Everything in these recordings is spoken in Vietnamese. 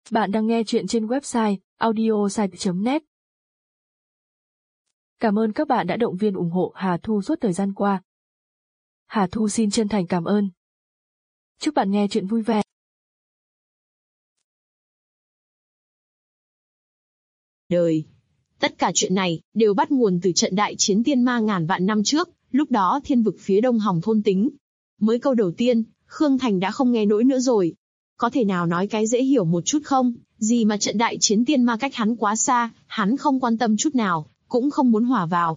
Bạn đang nghe chuyện trên website audiosite.net. Cảm ơn các bạn đã động viên ủng hộ Hà Thu suốt thời gian qua. Hà Thu xin chân thành cảm ơn. Chúc bạn nghe chuyện vui vẻ. Đời. Tất cả chuyện này đều bắt nguồn từ trận đại chiến tiên ma ngàn vạn năm trước, lúc đó thiên vực phía đông Hòng thôn tính. Mới câu đầu tiên, Khương Thành đã không nghe nổi nữa rồi. Có thể nào nói cái dễ hiểu một chút không? Gì mà trận đại chiến tiên ma cách hắn quá xa, hắn không quan tâm chút nào, cũng không muốn hòa vào.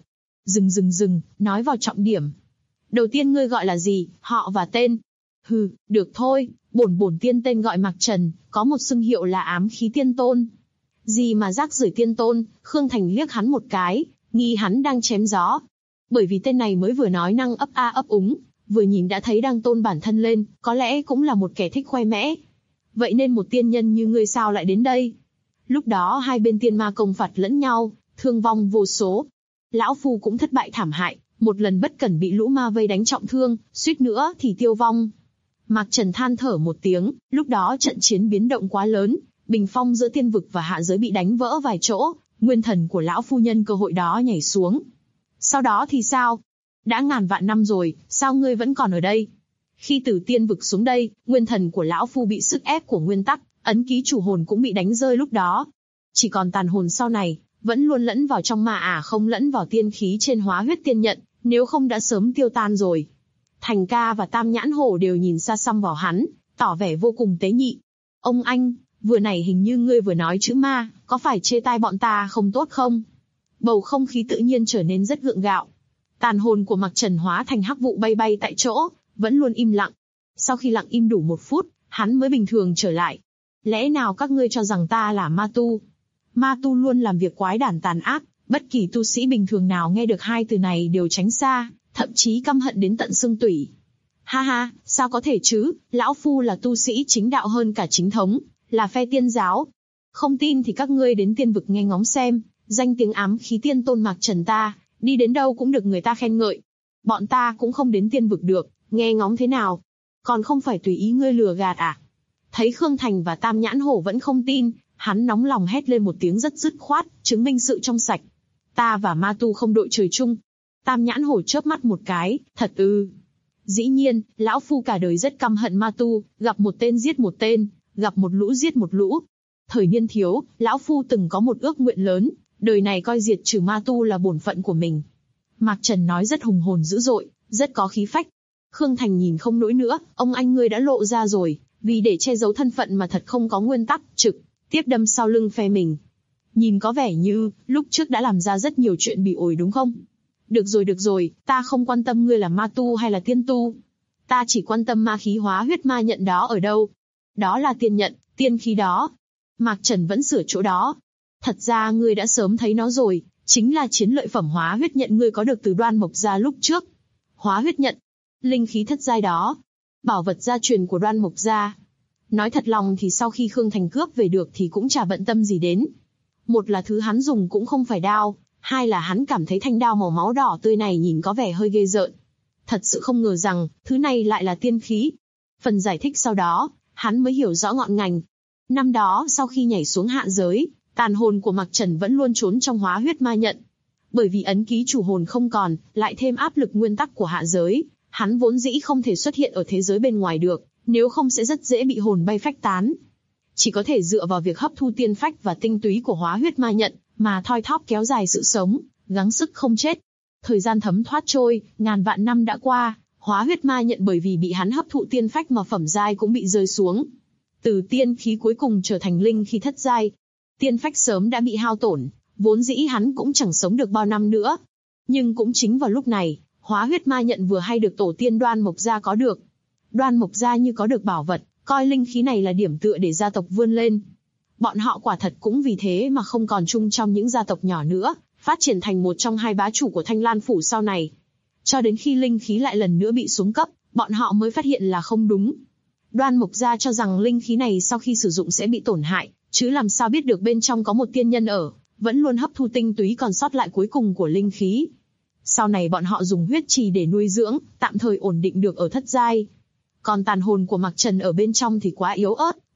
Dừng, nói vào trọng điểm. Đầu tiên ngươi gọi là gì, họ và tên? Hừ, được thôi, bổn tiên tên gọi Mạc Trần, có một xưng hiệu là Ám Khí Tiên Tôn. Gì mà rác rưởi tiên tôn, Khương Thành liếc hắn một cái, nghi hắn đang chém gió. Bởi vì tên này mới vừa nói năng ấp a ấp úng, vừa nhìn đã thấy đang tôn bản thân lên, có lẽ cũng là một kẻ thích khoe mẽ. Vậy nên một tiên nhân như ngươi sao lại đến đây? Lúc đó hai bên tiên ma công phạt lẫn nhau, thương vong vô số. Lão Phu cũng thất bại thảm hại, một lần bất cẩn bị lũ ma vây đánh trọng thương, suýt nữa thì tiêu vong. Mạc Trần than thở một tiếng, lúc đó trận chiến biến động quá lớn, bình phong giữa tiên vực và hạ giới bị đánh vỡ vài chỗ, nguyên thần của lão phu nhân cơ hội đó nhảy xuống. Sau đó thì sao? Đã ngàn vạn năm rồi, sao ngươi vẫn còn ở đây? Khi từ tiên vực xuống đây, nguyên thần của lão phu bị sức ép của nguyên tắc, ấn ký chủ hồn cũng bị đánh rơi lúc đó. Chỉ còn tàn hồn sau này, vẫn luôn lẫn vào trong ma không lẫn vào tiên khí trên Hóa Huyết Tiên Nhận, nếu không đã sớm tiêu tan rồi. Thành Ca và Tam Nhãn Hổ đều nhìn xa xăm vào hắn, tỏ vẻ vô cùng tế nhị. Ông anh, vừa nãy hình như ngươi vừa nói chữ ma, có phải chê tai bọn ta không tốt không? Bầu không khí tự nhiên trở nên rất gượng gạo. Tàn hồn của Mạc Trần hóa thành hắc vụ bay tại chỗ, vẫn luôn im lặng. Sau khi lặng im đủ 1 phút, hắn mới bình thường trở lại. Lẽ nào các ngươi cho rằng ta là ma tu? Ma tu luôn làm việc quái đản tàn ác, bất kỳ tu sĩ bình thường nào nghe được hai từ này đều tránh xa, thậm chí căm hận đến tận xương tủy. Ha ha, sao có thể chứ, lão phu là tu sĩ chính đạo hơn cả chính thống, là phe tiên giáo. Không tin thì các ngươi đến tiên vực nghe ngóng xem, danh tiếng Ám Khí Tiên Tôn Mạc Trần ta, đi đến đâu cũng được người ta khen ngợi. Bọn ta cũng không đến tiên vực được, nghe ngóng thế nào? Còn không phải tùy ý ngươi lừa gạt à? Thấy Khương Thành và Tam Nhãn Hổ vẫn không tin, hắn nóng lòng hét lên một tiếng rất dứt khoát, chứng minh sự trong sạch. Ta và ma tu không đội trời chung. Tam Nhãn Hổ chớp mắt một cái, thật ư? Dĩ nhiên, lão phu cả đời rất căm hận ma tu, gặp một tên giết một tên, gặp một lũ giết một lũ. Thời niên thiếu, lão phu từng có một ước nguyện lớn, đời này coi diệt trừ ma tu là bổn phận của mình. Mạc Trần nói rất hùng hồn dữ dội, rất có khí phách. Khương Thành nhìn không nổi nữa, ông anh ngươi đã lộ ra rồi, vì để che giấu thân phận mà thật không có nguyên tắc, trực tiếp đâm sau lưng phe mình. Nhìn có vẻ như, lúc trước đã làm ra rất nhiều chuyện bị ổi đúng không? Được rồi, ta không quan tâm ngươi là ma tu hay là tiên tu. Ta chỉ quan tâm ma khí Hóa Huyết Ma Nhận đó ở đâu. Đó là tiên nhận, tiên khí đó. Mạc Trần vẫn sửa chỗ đó. Thật ra ngươi đã sớm thấy nó rồi, chính là chiến lợi phẩm Hóa Huyết Nhận ngươi có được từ Đoan Mộc Gia lúc trước. Hóa Huyết Nhận, linh khí thất giai đó, bảo vật gia truyền của Đoan Mộc Gia. Nói thật lòng thì sau khi Khương Thành cướp về được thì cũng chả bận tâm gì đến. Một là thứ hắn dùng cũng không phải đao, hai là hắn cảm thấy thanh đao màu máu đỏ tươi này nhìn có vẻ hơi ghê rợn. Thật sự không ngờ rằng, thứ này lại là tiên khí. Phần giải thích sau đó, hắn mới hiểu rõ ngọn ngành. Năm đó sau khi nhảy xuống hạ giới, tàn hồn của Mạc Trần vẫn luôn trốn trong Hóa Huyết Ma Nhận. Bởi vì ấn ký chủ hồn không còn, lại thêm áp lực nguyên tắc của hạ giới, hắn vốn dĩ không thể xuất hiện ở thế giới bên ngoài được, nếu không sẽ rất dễ bị hồn bay phách tán. Chỉ có thể dựa vào việc hấp thu tiên phách và tinh túy của Hóa Huyết Ma Nhận, mà thoi thóp kéo dài sự sống, gắng sức không chết. Thời gian thấm thoát trôi, ngàn vạn năm đã qua, Hóa Huyết Ma Nhận bởi vì bị hắn hấp thụ tiên phách mà phẩm giai cũng bị rơi xuống. Từ tiên khí cuối cùng trở thành linh khí thất giai. Tiên phách sớm đã bị hao tổn, vốn dĩ hắn cũng chẳng sống được bao năm nữa. Nhưng cũng chính vào lúc này, Hóa Huyết Ma Nhận vừa hay được tổ tiên Đoan Mộc Gia có được. Đoan Mộc Gia như có được bảo vật, coi linh khí này là điểm tựa để gia tộc vươn lên. Bọn họ quả thật cũng vì thế mà không còn chung trong những gia tộc nhỏ nữa, phát triển thành một trong hai bá chủ của Thanh Lan Phủ sau này. Cho đến khi linh khí lại lần nữa bị xuống cấp, bọn họ mới phát hiện là không đúng. Đoan Mộc Gia cho rằng linh khí này sau khi sử dụng sẽ bị tổn hại, chứ làm sao biết được bên trong có một tiên nhân ở, vẫn luôn hấp thu tinh túy còn sót lại cuối cùng của linh khí. Sau này bọn họ dùng huyết trì để nuôi dưỡng, tạm thời ổn định được ở thất giai. Còn tàn hồn của Mạc Trần ở bên trong thì quá yếu ớt,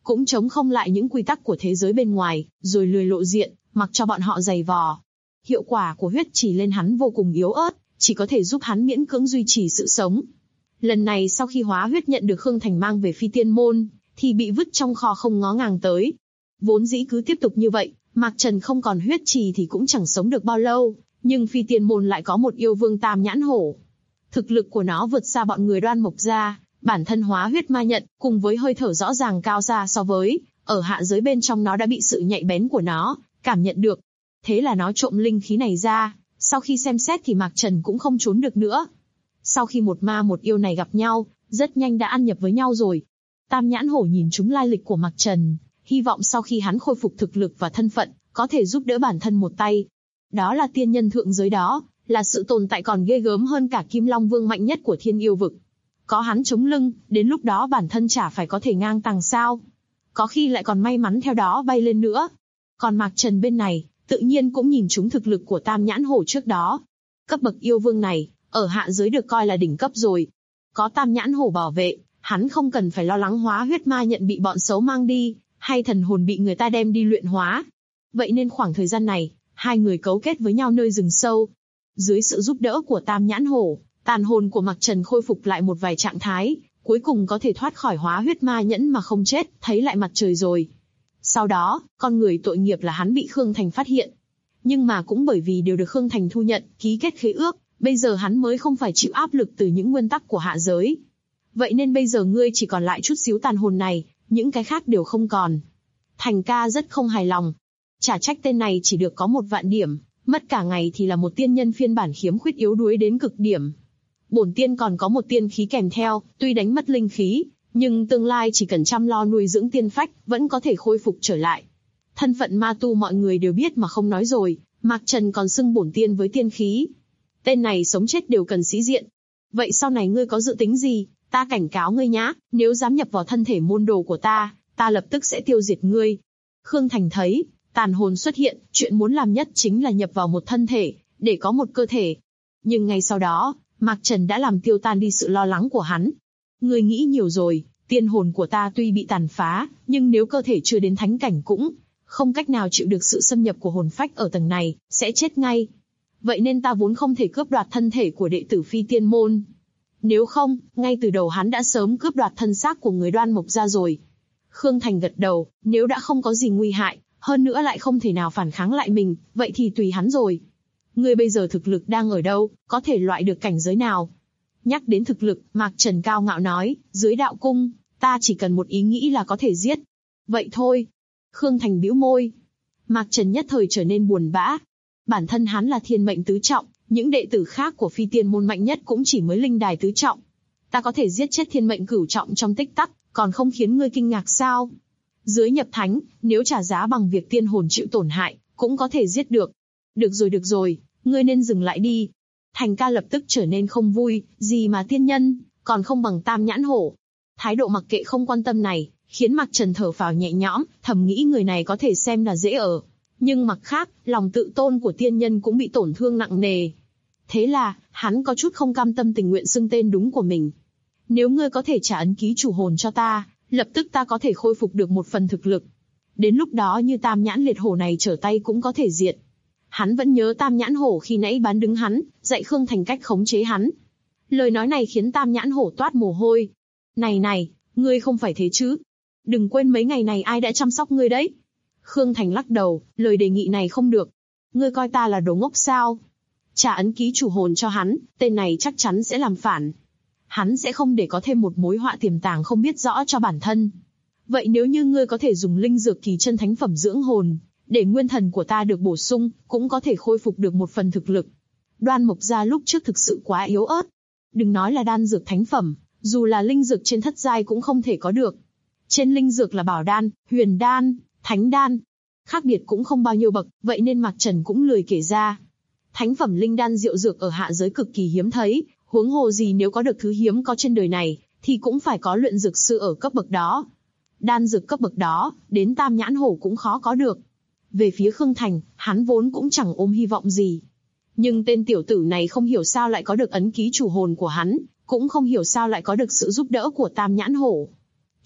cũng chống không lại những quy tắc của thế giới bên ngoài, rồi lười lộ diện, mặc cho bọn họ giày vò. Hiệu quả của huyết trì lên hắn vô cùng yếu ớt, chỉ có thể giúp hắn miễn cưỡng duy trì sự sống. Lần này sau khi hóa huyết nhận được Khương Thành mang về Phi Tiên Môn, thì bị vứt trong kho không ngó ngàng tới. Vốn dĩ cứ tiếp tục như vậy, Mạc Trần không còn huyết trì thì cũng chẳng sống được bao lâu, nhưng Phi Tiên Môn lại có một yêu vương tam nhãn hổ. Thực lực của nó vượt xa bọn người Đoan Mộc gia, bản thân hóa huyết ma nhận, cùng với hơi thở rõ ràng cao xa so với, ở hạ giới bên trong nó đã bị sự nhạy bén của nó, cảm nhận được. Thế là nó trộm linh khí này ra, sau khi xem xét thì Mạc Trần cũng không trốn được nữa. Sau khi một ma một yêu này gặp nhau, rất nhanh đã ăn nhập với nhau rồi. Tam nhãn hổ nhìn trúng lai lịch của Mạc Trần, hy vọng sau khi hắn khôi phục thực lực và thân phận, có thể giúp đỡ bản thân một tay. Đó là tiên nhân thượng giới đó, là sự tồn tại còn ghê gớm hơn cả Kim Long Vương mạnh nhất của thiên yêu vực. Có hắn chống lưng, đến lúc đó bản thân chả phải có thể ngang tàng sao. Có khi lại còn may mắn theo đó bay lên nữa. Còn Mạc Trần bên này, tự nhiên cũng nhìn trúng thực lực của tam nhãn hổ trước đó. Cấp bậc yêu vương này, ở hạ giới được coi là đỉnh cấp rồi. Có tam nhãn hổ bảo vệ, hắn không cần phải lo lắng hóa huyết ma nhận bị bọn xấu mang đi, hay thần hồn bị người ta đem đi luyện hóa. Vậy nên khoảng thời gian này, hai người cấu kết với nhau nơi rừng sâu. Dưới sự giúp đỡ của tam nhãn hổ, tàn hồn của Mạc Trần khôi phục lại một vài trạng thái, cuối cùng có thể thoát khỏi hóa huyết ma nhẫn mà không chết, thấy lại mặt trời rồi. Sau đó, con người tội nghiệp là hắn bị Khương Thành phát hiện. Nhưng mà cũng bởi vì đều được Khương Thành thu nhận, ký kết khế ước, bây giờ hắn mới không phải chịu áp lực từ những nguyên tắc của hạ giới. Vậy nên bây giờ ngươi chỉ còn lại chút xíu tàn hồn này, những cái khác đều không còn. Thành ca rất không hài lòng. Chả trách tên này chỉ được có 1 vạn điểm, mất cả ngày thì là một tiên nhân phiên bản khiếm khuyết yếu đuối đến cực điểm. Bổn tiên còn có một tiên khí kèm theo, tuy đánh mất linh khí, nhưng tương lai chỉ cần chăm lo nuôi dưỡng tiên phách, vẫn có thể khôi phục trở lại. Thân phận ma tu mọi người đều biết mà không nói rồi, Mạc Trần còn xưng bổn tiên với tiên khí. Tên này sống chết đều cần sĩ diện. Vậy sau này ngươi có dự tính gì? Ta cảnh cáo ngươi nhá, nếu dám nhập vào thân thể môn đồ của ta lập tức sẽ tiêu diệt ngươi. Khương Thành thấy tàn hồn xuất hiện, chuyện muốn làm nhất chính là nhập vào một thân thể, để có một cơ thể. Nhưng ngay sau đó, Mạc Trần đã làm tiêu tan đi sự lo lắng của hắn. Ngươi nghĩ nhiều rồi, tiên hồn của ta tuy bị tàn phá, nhưng nếu cơ thể chưa đến thánh cảnh cũng không cách nào chịu được sự xâm nhập của hồn phách ở tầng này, sẽ chết ngay. Vậy nên ta vốn không thể cướp đoạt thân thể của đệ tử Phi Tiên Môn. Nếu không, ngay từ đầu hắn đã sớm cướp đoạt thân xác của người Đoan Mộc gia rồi. Khương Thành gật đầu, nếu đã không có gì nguy hại, hơn nữa lại không thể nào phản kháng lại mình, vậy thì tùy hắn rồi. Ngươi bây giờ thực lực đang ở đâu, có thể loại được cảnh giới nào? Nhắc đến thực lực, Mạc Trần cao ngạo nói, dưới đạo cung, ta chỉ cần một ý nghĩ là có thể giết. Vậy thôi. Khương Thành bĩu môi. Mạc Trần nhất thời trở nên buồn bã. Bản thân hắn là thiên mệnh tứ trọng, những đệ tử khác của Phi Tiên Môn mạnh nhất cũng chỉ mới linh đài tứ trọng. Ta có thể giết chết thiên mệnh cửu trọng trong tích tắc, còn không khiến ngươi kinh ngạc sao? Dưới nhập thánh, nếu trả giá bằng việc tiên hồn chịu tổn hại, cũng có thể giết được. Được rồi, ngươi nên dừng lại đi. Thành ca lập tức trở nên không vui, gì mà tiên nhân, còn không bằng tam nhãn hổ. Thái độ mặc kệ không quan tâm này, khiến Mạc Trần thở phào nhẹ nhõm, thầm nghĩ người này có thể xem là dễ ở. Nhưng mặt khác, lòng tự tôn của tiên nhân cũng bị tổn thương nặng nề. Thế là, hắn có chút không cam tâm tình nguyện xưng tên đúng của mình. Nếu ngươi có thể trả ấn ký chủ hồn cho ta, lập tức ta có thể khôi phục được một phần thực lực. Đến lúc đó như tam nhãn liệt hổ này trở tay cũng có thể diệt. Hắn vẫn nhớ tam nhãn hổ khi nãy bán đứng hắn, dạy Khương Thành cách khống chế hắn. Lời nói này khiến tam nhãn hổ toát mồ hôi. Này, ngươi không phải thế chứ? Đừng quên mấy ngày này ai đã chăm sóc ngươi đấy. Khương Thành lắc đầu, lời đề nghị này không được. Ngươi coi ta là đồ ngốc sao? Trả ấn ký chủ hồn cho hắn, tên này chắc chắn sẽ làm phản. Hắn sẽ không để có thêm một mối họa tiềm tàng không biết rõ cho bản thân. Vậy nếu như ngươi có thể dùng linh dược kỳ chân thánh phẩm dưỡng hồn, để nguyên thần của ta được bổ sung, cũng có thể khôi phục được một phần thực lực. Đoan Mộc gia lúc trước thực sự quá yếu ớt. Đừng nói là đan dược thánh phẩm, dù là linh dược trên thất giai cũng không thể có được. Trên linh dược là bảo đan, huyền đan, thánh đan. Khác biệt cũng không bao nhiêu bậc, vậy nên Mạc Trần cũng lười kể ra. Thánh phẩm linh đan diệu dược ở hạ giới cực kỳ hiếm thấy, huống hồ gì nếu có được thứ hiếm có trên đời này, thì cũng phải có luyện dược sư ở cấp bậc đó. Đan dược cấp bậc đó, đến tam nhãn hổ cũng khó có được. Về phía Khương Thành, hắn vốn cũng chẳng ôm hy vọng gì. Nhưng tên tiểu tử này không hiểu sao lại có được ấn ký chủ hồn của hắn, cũng không hiểu sao lại có được sự giúp đỡ của tam nhãn hổ.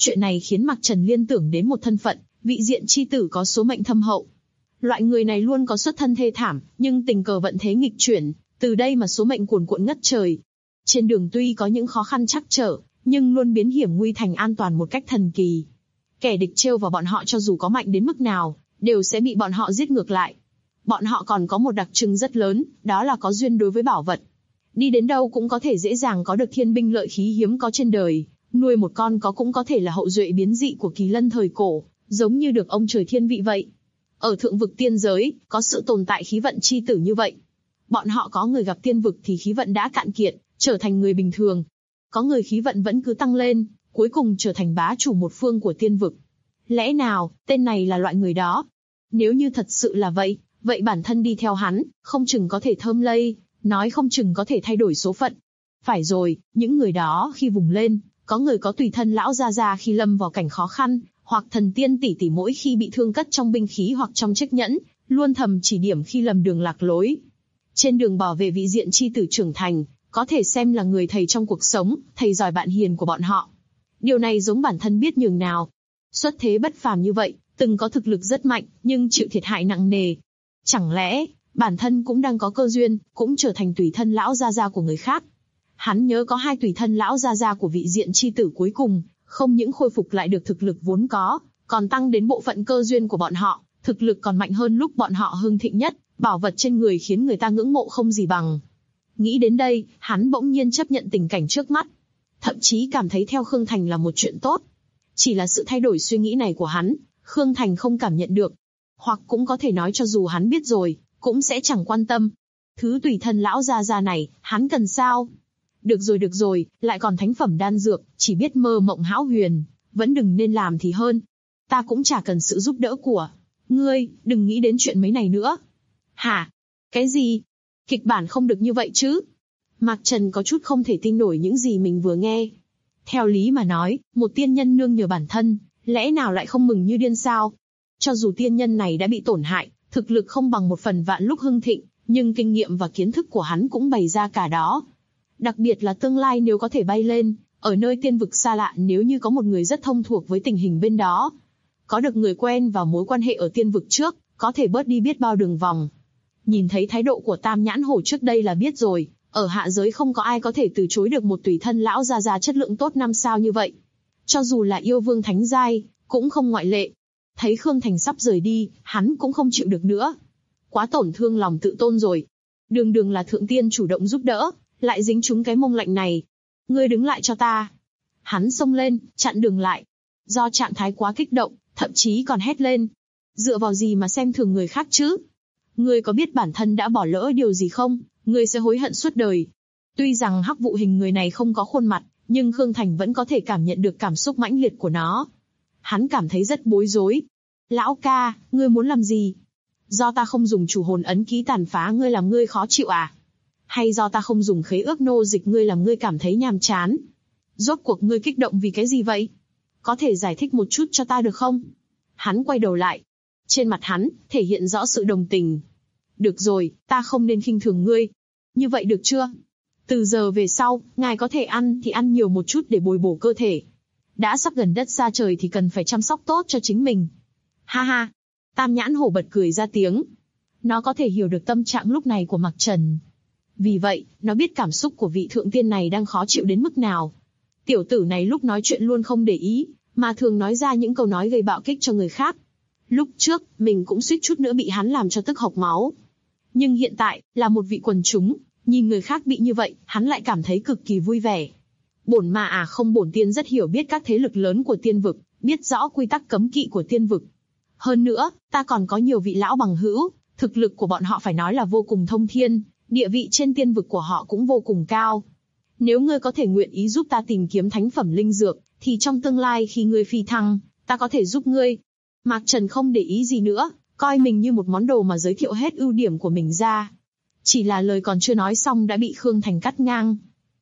Chuyện này khiến Mạc Trần liên tưởng đến một thân phận, vị diện chi tử có số mệnh thâm hậu. Loại người này luôn có xuất thân thê thảm, nhưng tình cờ vận thế nghịch chuyển, từ đây mà số mệnh cuồn cuộn ngất trời. Trên đường tuy có những khó khăn trắc trở, nhưng luôn biến hiểm nguy thành an toàn một cách thần kỳ. Kẻ địch trêu vào bọn họ cho dù có mạnh đến mức nào, đều sẽ bị bọn họ giết ngược lại. Bọn họ còn có một đặc trưng rất lớn, đó là có duyên đối với bảo vật. Đi đến đâu cũng có thể dễ dàng có được thiên binh lợi khí hiếm có trên đời, nuôi một con có cũng có thể là hậu duệ biến dị của kỳ lân thời cổ, giống như được ông trời thiên vị vậy. Ở thượng vực tiên giới, có sự tồn tại khí vận chi tử như vậy. Bọn họ có người gặp tiên vực thì khí vận đã cạn kiệt, trở thành người bình thường. Có người khí vận vẫn cứ tăng lên, cuối cùng trở thành bá chủ một phương của tiên vực. Lẽ nào, tên này là loại người đó? Nếu như thật sự là vậy, vậy bản thân đi theo hắn, không chừng có thể thơm lây, nói không chừng có thể thay đổi số phận. Phải rồi, những người đó khi vùng lên, có người có tùy thân lão gia gia khi lâm vào cảnh khó khăn, hoặc thần tiên tỷ tỷ mỗi khi bị thương cất trong binh khí hoặc trong chiếc nhẫn, luôn thầm chỉ điểm khi lầm đường lạc lối. Trên đường bảo vệ vị diện chi tử trưởng thành, có thể xem là người thầy trong cuộc sống, thầy giỏi bạn hiền của bọn họ. Điều này giống bản thân biết nhường nào. Xuất thế bất phàm như vậy, từng có thực lực rất mạnh, nhưng chịu thiệt hại nặng nề. Chẳng lẽ, bản thân cũng đang có cơ duyên, cũng trở thành tùy thân lão gia gia của người khác. Hắn nhớ có 2 tùy thân lão gia gia của vị diện chi tử cuối cùng, không những khôi phục lại được thực lực vốn có, còn tăng đến bộ phận cơ duyên của bọn họ, thực lực còn mạnh hơn lúc bọn họ hưng thịnh nhất, bảo vật trên người khiến người ta ngưỡng mộ không gì bằng. Nghĩ đến đây, hắn bỗng nhiên chấp nhận tình cảnh trước mắt. Thậm chí cảm thấy theo Khương Thành là một chuyện tốt. Chỉ là sự thay đổi suy nghĩ này của hắn, Khương Thành không cảm nhận được. Hoặc cũng có thể nói cho dù hắn biết rồi, cũng sẽ chẳng quan tâm. Thứ tùy thân lão gia gia này, hắn cần sao? Được rồi, lại còn thánh phẩm đan dược, chỉ biết mơ mộng hão huyền, vẫn đừng nên làm thì hơn. Ta cũng chả cần sự giúp đỡ của ngươi, đừng nghĩ đến chuyện mấy này nữa. Hả? Cái gì? Kịch bản không được như vậy chứ? Mạc Trần có chút không thể tin nổi những gì mình vừa nghe. Theo lý mà nói, một tiên nhân nương nhờ bản thân, lẽ nào lại không mừng như điên sao? Cho dù tiên nhân này đã bị tổn hại, thực lực không bằng 1/1000 lúc hưng thịnh, nhưng kinh nghiệm và kiến thức của hắn cũng bày ra cả đó. Đặc biệt là tương lai nếu có thể bay lên, ở nơi tiên vực xa lạ nếu như có một người rất thông thuộc với tình hình bên đó. Có được người quen và mối quan hệ ở tiên vực trước, có thể bớt đi biết bao đường vòng. Nhìn thấy thái độ của Tam Nhãn Hổ trước đây là biết rồi, ở hạ giới không có ai có thể từ chối được một tùy thân lão gia gia chất lượng tốt 5 sao như vậy. Cho dù là yêu vương thánh giai, cũng không ngoại lệ. Thấy Khương Thành sắp rời đi, hắn cũng không chịu được nữa. Quá tổn thương lòng tự tôn rồi. Đường là thượng tiên chủ động giúp đỡ, lại dính trúng cái mông lạnh này. Ngươi đứng lại cho ta. Hắn xông lên, chặn đường lại. Do trạng thái quá kích động, thậm chí còn hét lên. Dựa vào gì mà xem thường người khác chứ? Ngươi có biết bản thân đã bỏ lỡ điều gì không? Ngươi sẽ hối hận suốt đời. Tuy rằng hắc vụ hình người này không có khuôn mặt, nhưng Khương Thành vẫn có thể cảm nhận được cảm xúc mãnh liệt của nó. Hắn cảm thấy rất bối rối. Lão ca, ngươi muốn làm gì? Do ta không dùng chủ hồn ấn ký tàn phá ngươi làm ngươi khó chịu à? Hay do ta không dùng khế ước nô dịch ngươi làm ngươi cảm thấy nhàm chán? Rốt cuộc ngươi kích động vì cái gì vậy? Có thể giải thích một chút cho ta được không? Hắn quay đầu lại. Trên mặt hắn, thể hiện rõ sự đồng tình. Được rồi, ta không nên khinh thường ngươi. Như vậy được chưa? Từ giờ về sau, ngài có thể ăn thì ăn nhiều một chút để bồi bổ cơ thể. Đã sắp gần đất xa trời thì cần phải chăm sóc tốt cho chính mình. Ha ha! Tam Nhãn Hổ bật cười ra tiếng. Nó có thể hiểu được tâm trạng lúc này của Mạc Trần. Vì vậy, nó biết cảm xúc của vị thượng tiên này đang khó chịu đến mức nào. Tiểu tử này lúc nói chuyện luôn không để ý, mà thường nói ra những câu nói gây bạo kích cho người khác. Lúc trước, mình cũng suýt chút nữa bị hắn làm cho tức hộc máu. Nhưng hiện tại, là một vị quần chúng, nhìn người khác bị như vậy, hắn lại cảm thấy cực kỳ vui vẻ. Bổn mà không bổn tiên rất hiểu biết các thế lực lớn của tiên vực, biết rõ quy tắc cấm kỵ của tiên vực. Hơn nữa, ta còn có nhiều vị lão bằng hữu, thực lực của bọn họ phải nói là vô cùng thông thiên, địa vị trên tiên vực của họ cũng vô cùng cao. Nếu ngươi có thể nguyện ý giúp ta tìm kiếm thánh phẩm linh dược, thì trong tương lai khi ngươi phi thăng, ta có thể giúp ngươi. Mạc Trần không để ý gì nữa, coi mình như một món đồ mà giới thiệu hết ưu điểm của mình ra. Chỉ là lời còn chưa nói xong đã bị Khương Thành cắt ngang.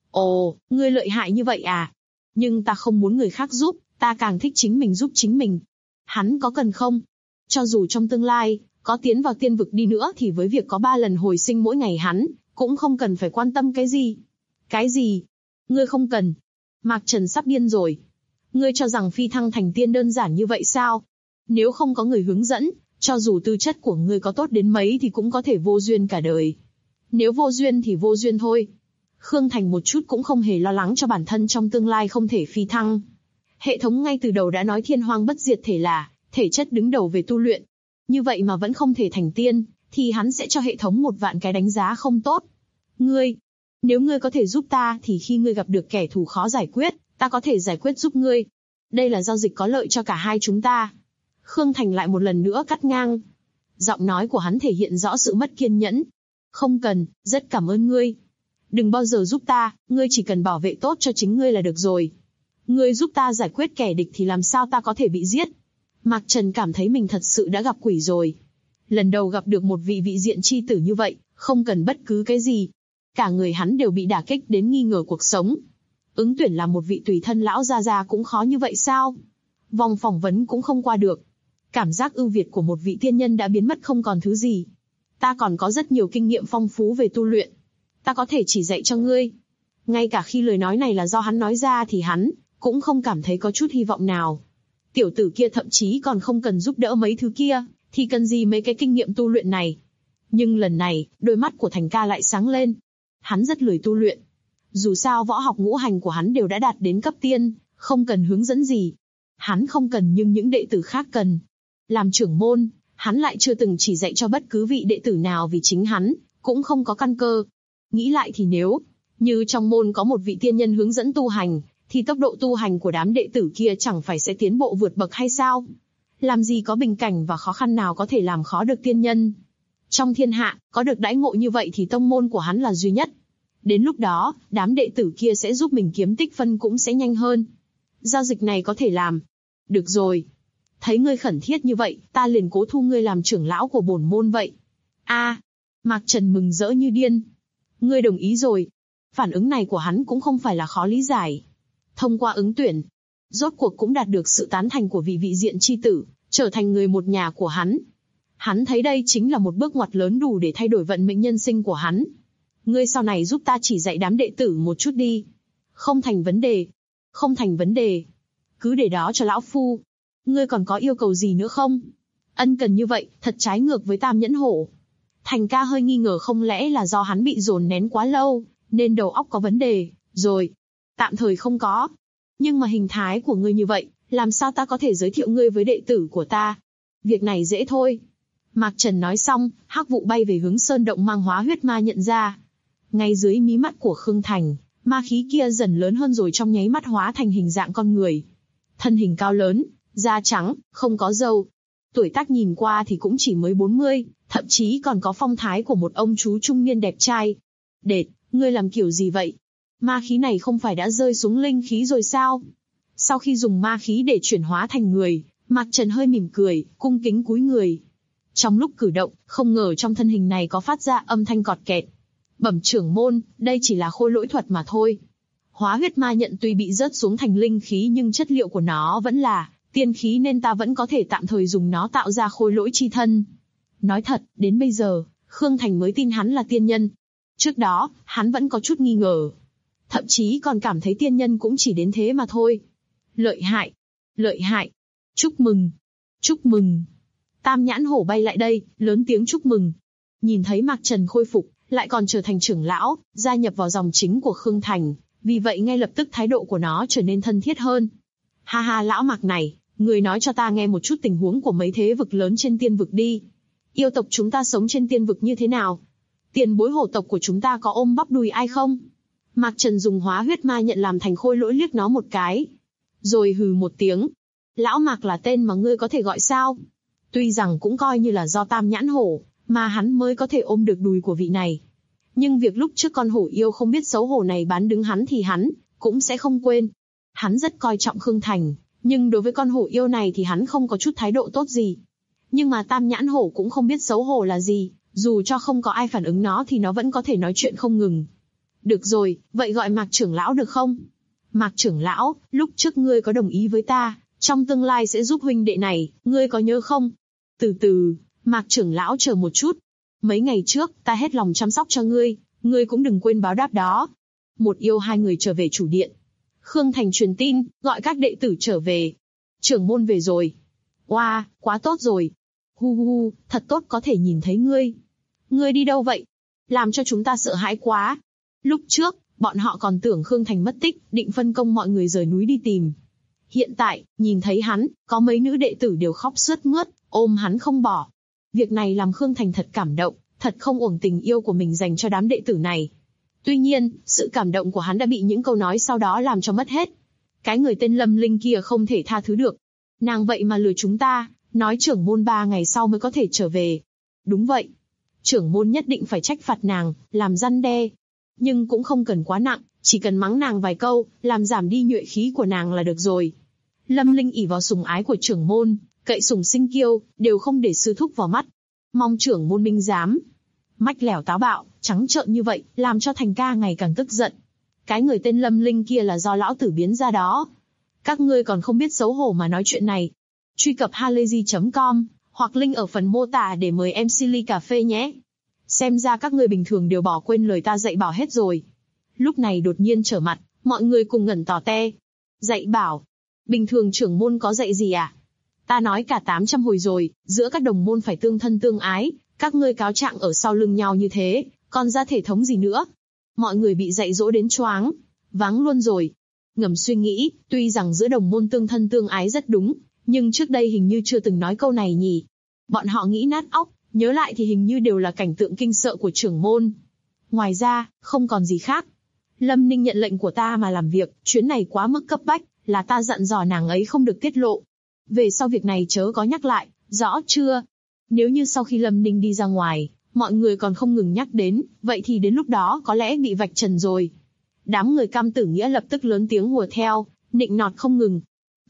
Ồ, ngươi lợi hại như vậy à? Nhưng ta không muốn người khác giúp, ta càng thích chính mình giúp chính mình. Hắn có cần không? Cho dù trong tương lai, có tiến vào tiên vực đi nữa thì với việc có 3 lần hồi sinh mỗi ngày hắn, cũng không cần phải quan tâm cái gì. Cái gì? Ngươi không cần. Mạc Trần sắp điên rồi. Ngươi cho rằng phi thăng thành tiên đơn giản như vậy sao? Nếu không có người hướng dẫn, cho dù tư chất của ngươi có tốt đến mấy thì cũng có thể vô duyên cả đời. Nếu vô duyên thì vô duyên thôi. Khương Thành một chút cũng không hề lo lắng cho bản thân trong tương lai không thể phi thăng. Hệ thống ngay từ đầu đã nói thiên hoang bất diệt thể là thể chất đứng đầu về tu luyện. Như vậy mà vẫn không thể thành tiên, thì hắn sẽ cho hệ thống 1.000.000 cái đánh giá không tốt. Nếu ngươi có thể giúp ta thì khi ngươi gặp được kẻ thù khó giải quyết, ta có thể giải quyết giúp ngươi. Đây là giao dịch có lợi cho cả hai chúng ta. Khương Thành lại một lần nữa cắt ngang. Giọng nói của hắn thể hiện rõ sự mất kiên nhẫn. Không cần, rất cảm ơn ngươi. Đừng bao giờ giúp ta, ngươi chỉ cần bảo vệ tốt cho chính ngươi là được rồi. Ngươi giúp ta giải quyết kẻ địch thì làm sao ta có thể bị giết? Mạc Trần cảm thấy mình thật sự đã gặp quỷ rồi. Lần đầu gặp được một vị diện chi tử như vậy, không cần bất cứ cái gì. Cả người hắn đều bị đả kích đến nghi ngờ cuộc sống. Ứng tuyển là một vị tùy thân lão gia cũng khó như vậy sao? Vòng phỏng vấn cũng không qua được. Cảm giác ưu việt của một vị tiên nhân đã biến mất không còn thứ gì. Ta còn có rất nhiều kinh nghiệm phong phú về tu luyện. Ta có thể chỉ dạy cho ngươi. Ngay cả khi lời nói này là do hắn nói ra thì hắn cũng không cảm thấy có chút hy vọng nào. Tiểu tử kia thậm chí còn không cần giúp đỡ mấy thứ kia, thì cần gì mấy cái kinh nghiệm tu luyện này. Nhưng lần này, đôi mắt của Thành ca lại sáng lên. Hắn rất lười tu luyện. Dù sao võ học ngũ hành của hắn đều đã đạt đến cấp tiên, không cần hướng dẫn gì. Hắn không cần nhưng những đệ tử khác cần. Làm trưởng môn, hắn lại chưa từng chỉ dạy cho bất cứ vị đệ tử nào vì chính hắn cũng không có căn cơ. Nghĩ lại thì nếu như trong môn có một vị tiên nhân hướng dẫn tu hành, thì tốc độ tu hành của đám đệ tử kia chẳng phải sẽ tiến bộ vượt bậc hay sao? Làm gì có bình cảnh và khó khăn nào có thể làm khó được tiên nhân? Trong thiên hạ, có được đãi ngộ như vậy thì tông môn của hắn là duy nhất. Đến lúc đó, đám đệ tử kia sẽ giúp mình kiếm tích phân cũng sẽ nhanh hơn. Giao dịch này có thể làm. Được rồi. Thấy ngươi khẩn thiết như vậy, ta liền cố thu ngươi làm trưởng lão của bổn môn vậy. Mạc Trần mừng rỡ như điên. Ngươi đồng ý rồi. Phản ứng này của hắn cũng không phải là khó lý giải. Thông qua ứng tuyển, rốt cuộc cũng đạt được sự tán thành của vị diện chi tử, trở thành người một nhà của hắn. Hắn thấy đây chính là một bước ngoặt lớn đủ để thay đổi vận mệnh nhân sinh của hắn. Ngươi sau này giúp ta chỉ dạy đám đệ tử một chút đi. Không thành vấn đề. Không thành vấn đề. Cứ để đó cho lão phu. Ngươi còn có yêu cầu gì nữa không? Ân cần như vậy, thật trái ngược với Tam Nhẫn Hổ. Thành ca hơi nghi ngờ không lẽ là do hắn bị dồn nén quá lâu, nên đầu óc có vấn đề, rồi. Tạm thời không có. Nhưng mà hình thái của ngươi như vậy, làm sao ta có thể giới thiệu ngươi với đệ tử của ta? Việc này dễ thôi. Mạc Trần nói xong, hắc vụ bay về hướng sơn động mang hóa huyết ma nhận ra. Ngay dưới mí mắt của Khương Thành, ma khí kia dần lớn hơn rồi trong nháy mắt hóa thành hình dạng con người. Thân hình cao lớn, da trắng, không có râu. Tuổi tác nhìn qua thì cũng chỉ mới 40, thậm chí còn có phong thái của một ông chú trung niên đẹp trai. Đệt, ngươi làm kiểu gì vậy? Ma khí này không phải đã rơi xuống linh khí rồi sao? Sau khi dùng ma khí để chuyển hóa thành người, Mạc Trần hơi mỉm cười, cung kính cúi người. Trong lúc cử động, không ngờ trong thân hình này có phát ra âm thanh cọt kẹt. Bẩm trưởng môn, đây chỉ là khôi lỗi thuật mà thôi. Hóa huyết ma nhận tuy bị rớt xuống thành linh khí nhưng chất liệu của nó vẫn là tiên khí nên ta vẫn có thể tạm thời dùng nó tạo ra khôi lỗi chi thân. Nói thật, đến bây giờ, Khương Thành mới tin hắn là tiên nhân. Trước đó, hắn vẫn có chút nghi ngờ. Thậm chí còn cảm thấy tiên nhân cũng chỉ đến thế mà thôi. Lợi hại! Lợi hại! Chúc mừng! Chúc mừng! Tam Nhãn Hổ bay lại đây, lớn tiếng chúc mừng. Nhìn thấy Mạc Trần khôi phục, lại còn trở thành trưởng lão, gia nhập vào dòng chính của Khương Thành, vì vậy ngay lập tức thái độ của nó trở nên thân thiết hơn. Ha ha, lão Mạc này, người nói cho ta nghe một chút tình huống của mấy thế vực lớn trên tiên vực đi. Yêu tộc chúng ta sống trên tiên vực như thế nào? Tiền bối hổ tộc của chúng ta có ôm bắp đùi ai không? Mạc Trần dùng hóa huyết ma nhận làm thành khôi lỗi liếc nó một cái. Rồi hừ một tiếng. Lão Mạc là tên mà ngươi có thể gọi sao? Tuy rằng cũng coi như là do Tam Nhãn Hổ, mà hắn mới có thể ôm được đùi của vị này. Nhưng việc lúc trước con hổ yêu không biết xấu hổ này bán đứng hắn thì hắn cũng sẽ không quên. Hắn rất coi trọng Khương Thành, nhưng đối với con hổ yêu này thì hắn không có chút thái độ tốt gì. Nhưng mà Tam Nhãn Hổ cũng không biết xấu hổ là gì, dù cho không có ai phản ứng nó thì nó vẫn có thể nói chuyện không ngừng. Được rồi, vậy gọi Mạc trưởng lão được không? Mạc trưởng lão, lúc trước ngươi có đồng ý với ta, trong tương lai sẽ giúp huynh đệ này, ngươi có nhớ không? Từ từ, Mạc trưởng lão chờ một chút. Mấy ngày trước, ta hết lòng chăm sóc cho ngươi cũng đừng quên báo đáp đó. Một yêu hai người trở về chủ điện. Khương Thành truyền tin, gọi các đệ tử trở về. Trưởng môn về rồi. Oa, quá tốt rồi. Hu hu, thật tốt có thể nhìn thấy ngươi. Ngươi đi đâu vậy? Làm cho chúng ta sợ hãi quá. Lúc trước, bọn họ còn tưởng Khương Thành mất tích, định phân công mọi người rời núi đi tìm. Hiện tại, nhìn thấy hắn, có mấy nữ đệ tử đều khóc sướt mướt, ôm hắn không bỏ. Việc này làm Khương Thành thật cảm động, thật không uổng tình yêu của mình dành cho đám đệ tử này. Tuy nhiên, sự cảm động của hắn đã bị những câu nói sau đó làm cho mất hết. Cái người tên Lâm Linh kia không thể tha thứ được. Nàng vậy mà lừa chúng ta, nói trưởng môn 3 ngày sau mới có thể trở về. Đúng vậy. Trưởng môn nhất định phải trách phạt nàng, làm răn đe. Nhưng cũng không cần quá nặng, chỉ cần mắng nàng vài câu, làm giảm đi nhuệ khí của nàng là được rồi. Lâm Linh ỷ vào sủng ái của trưởng môn, cậy sủng sinh kiêu, đều không để sư thúc vào mắt. Mong trưởng môn minh giám. Mách lẻo táo bạo, trắng trợn như vậy, làm cho Thành ca ngày càng tức giận. Cái người tên Lâm Linh kia là do lão tử biến ra đó. Các ngươi còn không biết xấu hổ mà nói chuyện này. Truy cập halayzi.com, hoặc link ở phần mô tả để mời MC ly cà phê nhé. Xem ra các ngươi bình thường đều bỏ quên lời ta dạy bảo hết rồi. Lúc này đột nhiên trở mặt, mọi người cùng ngẩn tò te. Dạy bảo? Bình thường trưởng môn có dạy gì à? Ta nói cả 800 hồi rồi, giữa các đồng môn phải tương thân tương ái, các ngươi cáo trạng ở sau lưng nhau như thế, còn ra thể thống gì nữa? Mọi người bị dạy dỗ đến choáng, váng luôn rồi. Ngầm suy nghĩ, tuy rằng giữa đồng môn tương thân tương ái rất đúng, nhưng trước đây hình như chưa từng nói câu này nhỉ. Bọn họ nghĩ nát óc, nhớ lại thì hình như đều là cảnh tượng kinh sợ của trưởng môn. Ngoài ra, không còn gì khác. Lâm Ninh nhận lệnh của ta mà làm việc, chuyến này quá mức cấp bách, là ta dặn dò nàng ấy không được tiết lộ. Về sau việc này chớ có nhắc lại, rõ chưa? Nếu như sau khi Lâm Ninh đi ra ngoài, mọi người còn không ngừng nhắc đến, vậy thì đến lúc đó có lẽ bị vạch trần rồi. Đám người Cam Tử Nghĩa lập tức lớn tiếng hùa theo, nịnh nọt không ngừng.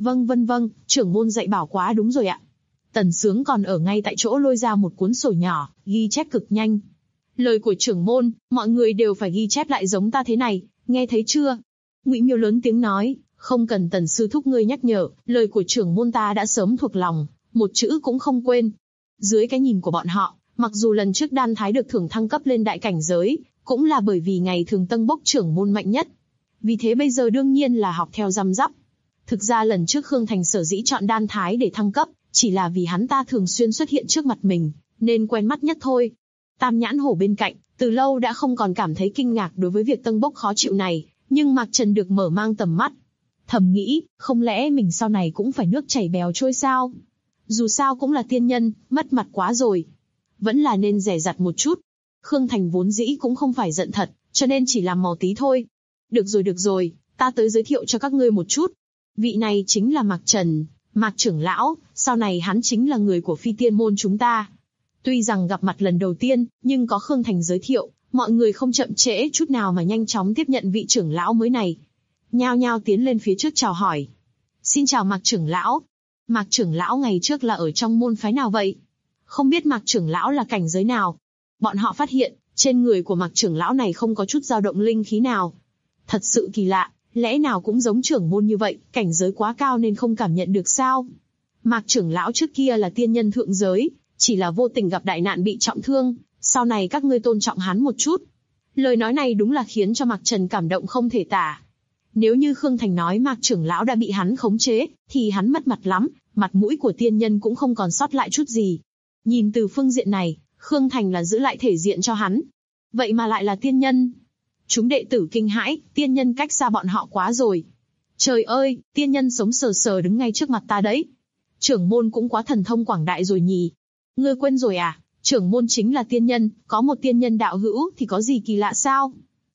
Vâng, trưởng môn dạy bảo quá đúng rồi ạ. Tần Sướng còn ở ngay tại chỗ lôi ra một cuốn sổ nhỏ, ghi chép cực nhanh. Lời của trưởng môn, mọi người đều phải ghi chép lại giống ta thế này, nghe thấy chưa? Ngụy Miêu lớn tiếng nói, không cần Tần sư thúc ngươi nhắc nhở, lời của trưởng môn ta đã sớm thuộc lòng, một chữ cũng không quên. Dưới cái nhìn của bọn họ, mặc dù lần trước Đan Thái được thưởng thăng cấp lên đại cảnh giới, cũng là bởi vì ngày thường Tân Bốc trưởng môn mạnh nhất. Vì thế bây giờ đương nhiên là học theo răm rắp. Thực ra lần trước Khương Thành sở dĩ chọn Đan Thái để thăng cấp, chỉ là vì hắn ta thường xuyên xuất hiện trước mặt mình, nên quen mắt nhất thôi. Tam Nhãn Hổ bên cạnh, từ lâu đã không còn cảm thấy kinh ngạc đối với việc Tân Bốc khó chịu này, nhưng Mạc Trần được mở mang tầm mắt. Thầm nghĩ, không lẽ mình sau này cũng phải nước chảy bèo trôi sao? Dù sao cũng là tiên nhân, mất mặt quá rồi. Vẫn là nên dè dặt một chút. Khương Thành vốn dĩ cũng không phải giận thật, cho nên chỉ làm màu tí thôi. Được rồi, ta tới giới thiệu cho các ngươi một chút. Vị này chính là Mạc Trần, Mạc trưởng lão, sau này hắn chính là người của Phi Tiên môn chúng ta. Tuy rằng gặp mặt lần đầu tiên, nhưng có Khương Thành giới thiệu, mọi người không chậm trễ chút nào mà nhanh chóng tiếp nhận vị trưởng lão mới này. Nhao nhao tiến lên phía trước chào hỏi. Xin chào Mạc trưởng lão. Mạc trưởng lão ngày trước là ở trong môn phái nào vậy? Không biết Mạc trưởng lão là cảnh giới nào? Bọn họ phát hiện, trên người của Mạc trưởng lão này không có chút dao động linh khí nào. Thật sự kỳ lạ, lẽ nào cũng giống trưởng môn như vậy, cảnh giới quá cao nên không cảm nhận được sao? Mạc trưởng lão trước kia là tiên nhân thượng giới, chỉ là vô tình gặp đại nạn bị trọng thương, sau này các ngươi tôn trọng hắn một chút. Lời nói này đúng là khiến cho Mạc Trần cảm động không thể tả. Nếu như Khương Thành nói Mạc trưởng lão đã bị hắn khống chế, thì hắn mất mặt lắm, mặt mũi của tiên nhân cũng không còn sót lại chút gì. Nhìn từ phương diện này, Khương Thành là giữ lại thể diện cho hắn. Vậy mà lại là tiên nhân. Chúng đệ tử kinh hãi, tiên nhân cách xa bọn họ quá rồi. Trời ơi, tiên nhân sống sờ sờ đứng ngay trước mặt ta đấy. Trưởng môn cũng quá thần thông quảng đại rồi nhỉ. Ngươi quên rồi à, trưởng môn chính là tiên nhân, có một tiên nhân đạo hữu thì có gì kỳ lạ sao?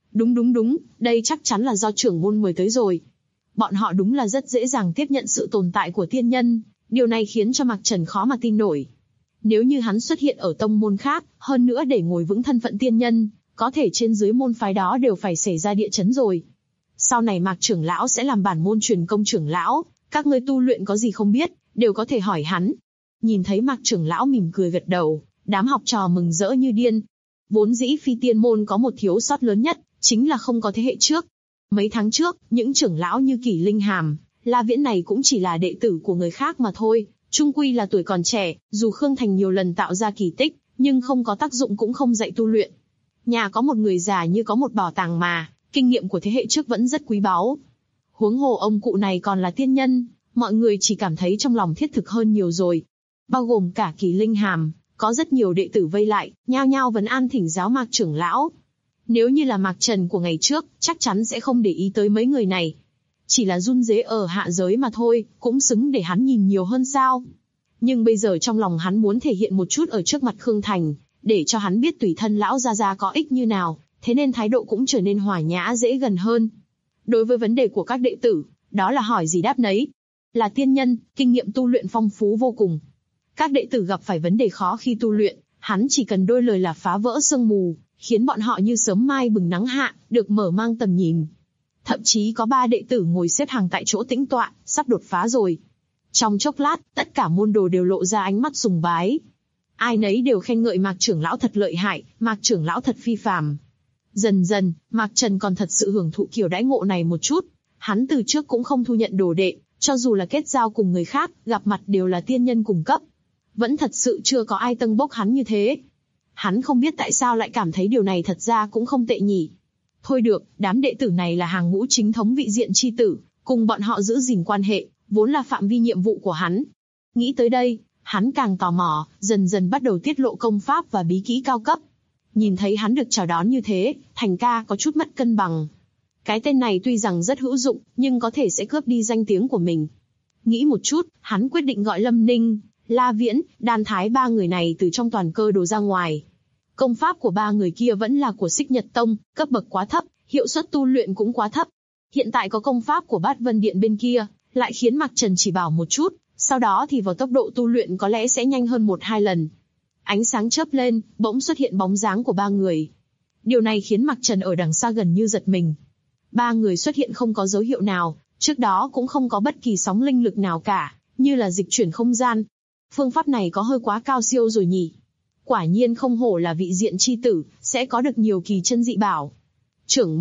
Đúng, đây chắc chắn là do trưởng môn mời tới rồi. Bọn họ đúng là rất dễ dàng tiếp nhận sự tồn tại của tiên nhân, điều này khiến cho Mạc Trần khó mà tin nổi. Nếu như hắn xuất hiện ở tông môn khác, hơn nữa để ngồi vững thân phận tiên nhân, có thể trên dưới môn phái đó đều phải xảy ra địa chấn rồi. Sau này Mạc trưởng lão sẽ làm bản môn truyền công trưởng lão, các ngươi tu luyện có gì không biết, đều có thể hỏi hắn. Nhìn thấy Mạc trưởng lão mỉm cười gật đầu, đám học trò mừng rỡ như điên. Vốn dĩ Phi Tiên môn có một thiếu sót lớn nhất, chính là không có thế hệ trước. Mấy tháng trước, những trưởng lão như Kỷ Linh Hàm, La Viễn này cũng chỉ là đệ tử của người khác mà thôi, chung quy là tuổi còn trẻ, dù Khương Thành nhiều lần tạo ra kỳ tích, nhưng không có tác dụng cũng không dạy tu luyện. Nhà có một người già như có một bảo tàng mà, kinh nghiệm của thế hệ trước vẫn rất quý báu. Huống hồ ông cụ này còn là tiên nhân, mọi người chỉ cảm thấy trong lòng thiết thực hơn nhiều rồi. Bao gồm cả Kỳ Linh Hàm, có rất nhiều đệ tử vây lại, nhao nhao vấn an thỉnh giáo Mạc trưởng lão. Nếu như là Mạc Trần của ngày trước, chắc chắn sẽ không để ý tới mấy người này. Chỉ là run rế ở hạ giới mà thôi, cũng xứng để hắn nhìn nhiều hơn sao. Nhưng bây giờ trong lòng hắn muốn thể hiện một chút ở trước mặt Khương Thành, để cho hắn biết tùy thân lão gia gia có ích như nào, thế nên thái độ cũng trở nên hòa nhã dễ gần hơn. Đối với vấn đề của các đệ tử, đó là hỏi gì đáp nấy. Là tiên nhân, kinh nghiệm tu luyện phong phú vô cùng. Các đệ tử gặp phải vấn đề khó khi tu luyện, hắn chỉ cần đôi lời là phá vỡ sương mù, khiến bọn họ như sớm mai bừng nắng hạ, được mở mang tầm nhìn. Thậm chí có 3 đệ tử ngồi xếp hàng tại chỗ tĩnh tọa, sắp đột phá rồi. Trong chốc lát, tất cả môn đồ đều lộ ra ánh mắt sùng bái. Ai nấy đều khen ngợi Mạc trưởng lão thật lợi hại, Mạc trưởng lão thật phi phàm. Dần dần, Mạc Trần còn thật sự hưởng thụ kiểu đãi ngộ này một chút. Hắn từ trước cũng không thu nhận đồ đệ, cho dù là kết giao cùng người khác, gặp mặt đều là tiên nhân cùng cấp. Vẫn thật sự chưa có ai tâng bốc hắn như thế. Hắn không biết tại sao lại cảm thấy điều này thật ra cũng không tệ nhỉ. Thôi được, đám đệ tử này là hàng ngũ chính thống vị diện chi tử, cùng bọn họ giữ gìn quan hệ, vốn là phạm vi nhiệm vụ của hắn. Nghĩ tới đây, hắn càng tò mò, dần dần bắt đầu tiết lộ công pháp và bí kỹ cao cấp. Nhìn thấy hắn được chào đón như thế, Thành ca có chút mất cân bằng. Cái tên này tuy rằng rất hữu dụng, nhưng có thể sẽ cướp đi danh tiếng của mình. Nghĩ một chút, hắn quyết định gọi Lâm Ninh, La Viễn, Đan Thái 3 người này từ trong toàn cơ đồ ra ngoài. Công pháp của 3 người kia vẫn là của Xích Nhật Tông, cấp bậc quá thấp, hiệu suất tu luyện cũng quá thấp. Hiện tại có công pháp của Bát Vân Điện bên kia, lại khiến Mạc Trần chỉ bảo một chút, sau đó thì vào tốc độ tu luyện có lẽ sẽ nhanh hơn 1-2 lần. Ánh sáng chớp lên, bỗng xuất hiện bóng dáng của 3 người. Điều này khiến Mạc Trần ở đằng xa gần như giật mình. 3 người xuất hiện không có dấu hiệu nào, trước đó cũng không có bất kỳ sóng linh lực nào cả, như là dịch chuyển không gian. Phương pháp này có hơi quá cao siêu rồi nhỉ. Quả nhiên không hổ là vị diện chi tử, sẽ có được nhiều kỳ chân dị bảo. Trưởng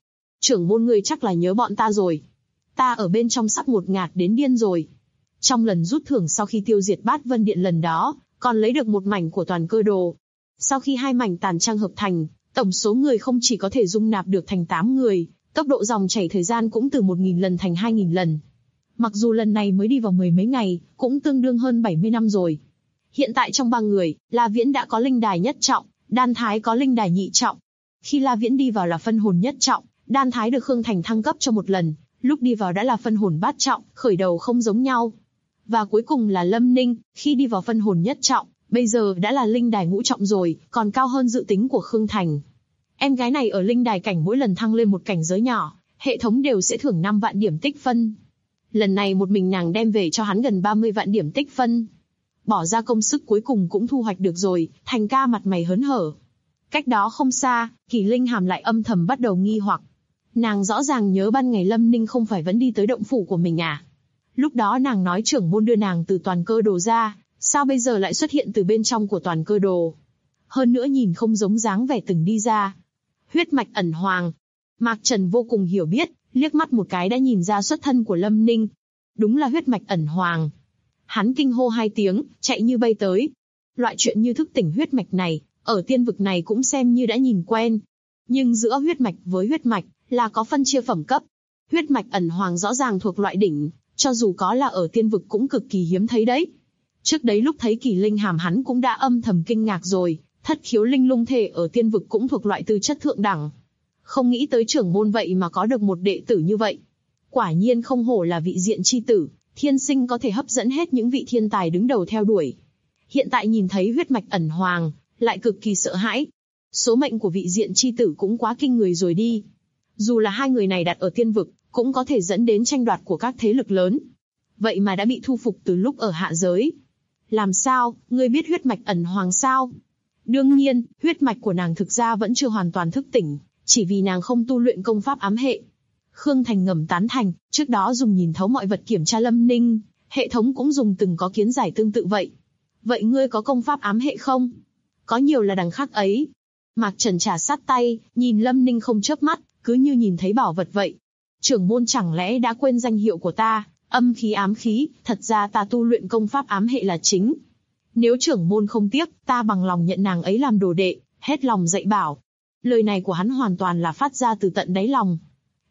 môn người chắc là nhớ bọn ta rồi. Ta ở bên trong sắp ngột ngạt đến điên rồi. Trong lần rút thưởng sau khi tiêu diệt Bát Vân Điện lần đó, còn lấy được một mảnh của toàn cơ đồ. Sau khi 2 mảnh tàn trang hợp thành, tổng số người không chỉ có thể dung nạp được thành 8 người, tốc độ dòng chảy thời gian cũng từ 1.000 lần thành 2.000 lần. Mặc dù lần này mới đi vào 10 mấy ngày, cũng tương đương hơn 70 năm rồi. Hiện tại trong 3 người, La Viễn đã có linh đài nhất trọng, Đan Thái có linh đài nhị trọng. Khi La Viễn đi vào là phân hồn nhất trọng, Đan Thái được Khương Thành thăng cấp cho một lần, lúc đi vào đã là phân hồn bát trọng, khởi đầu không giống nhau. Và cuối cùng là Lâm Ninh, khi đi vào phân hồn nhất trọng, bây giờ đã là linh đài ngũ trọng rồi, còn cao hơn dự tính của Khương Thành. Em gái này ở linh đài cảnh mỗi lần thăng lên một cảnh giới nhỏ, hệ thống đều sẽ thưởng 5 vạn điểm tích phân. Lần này một mình nàng đem về cho hắn gần 30 vạn điểm tích phân. Bỏ ra công sức cuối cùng cũng thu hoạch được rồi, Thành ca mặt mày hớn hở. Cách đó không xa, Kỳ Linh Hàm lại âm thầm bắt đầu nghi hoặc. Nàng rõ ràng nhớ ban ngày Lâm Ninh không phải vẫn đi tới động phủ của mình à? Lúc đó nàng nói trưởng môn đưa nàng từ toàn cơ đồ ra, sao bây giờ lại xuất hiện từ bên trong của toàn cơ đồ? Hơn nữa nhìn không giống dáng vẻ từng đi ra. Huyết mạch ẩn hoàng. Mạc Trần vô cùng hiểu biết, liếc mắt một cái đã nhìn ra xuất thân của Lâm Ninh. Đúng là huyết mạch ẩn hoàng. Hắn kinh hô 2 tiếng, chạy như bay tới. Loại chuyện như thức tỉnh huyết mạch này, ở tiên vực này cũng xem như đã nhìn quen. Nhưng giữa huyết mạch với huyết mạch, là có phân chia phẩm cấp. Huyết mạch ẩn hoàng rõ ràng thuộc loại đỉnh, cho dù có là ở tiên vực cũng cực kỳ hiếm thấy đấy. Trước đấy lúc thấy Kỳ Linh Hàm hắn cũng đã âm thầm kinh ngạc rồi, thất khiếu linh lung thể ở tiên vực cũng thuộc loại tư chất thượng đẳng. Không nghĩ tới trưởng môn vậy mà có được một đệ tử như vậy. Quả nhiên không hổ là vị diện chi tử, thiên sinh có thể hấp dẫn hết những vị thiên tài đứng đầu theo đuổi. Hiện tại nhìn thấy huyết mạch ẩn hoàng, lại cực kỳ sợ hãi. Số mệnh của vị diện chi tử cũng quá kinh người rồi đi. Dù là 2 người này đặt ở tiên vực, cũng có thể dẫn đến tranh đoạt của các thế lực lớn. Vậy mà đã bị thu phục từ lúc ở hạ giới. Làm sao, ngươi biết huyết mạch ẩn hoàng sao? Đương nhiên, huyết mạch của nàng thực ra vẫn chưa hoàn toàn thức tỉnh, chỉ vì nàng không tu luyện công pháp ám hệ. Khương Thành ngầm tán thành, trước đó dùng nhìn thấu mọi vật kiểm tra Lâm Ninh, hệ thống cũng dùng từng có kiến giải tương tự vậy. Vậy ngươi có công pháp ám hệ không? Có nhiều là đằng khác ấy. Mạc Trần trà sát tay, nhìn Lâm Ninh không chớp mắt, cứ như nhìn thấy bảo vật vậy. Trưởng môn chẳng lẽ đã quên danh hiệu của ta, âm khí ám khí, thật ra ta tu luyện công pháp ám hệ là chính. Nếu trưởng môn không tiếc, ta bằng lòng nhận nàng ấy làm đồ đệ, hết lòng dạy bảo. Lời này của hắn hoàn toàn là phát ra từ tận đáy lòng.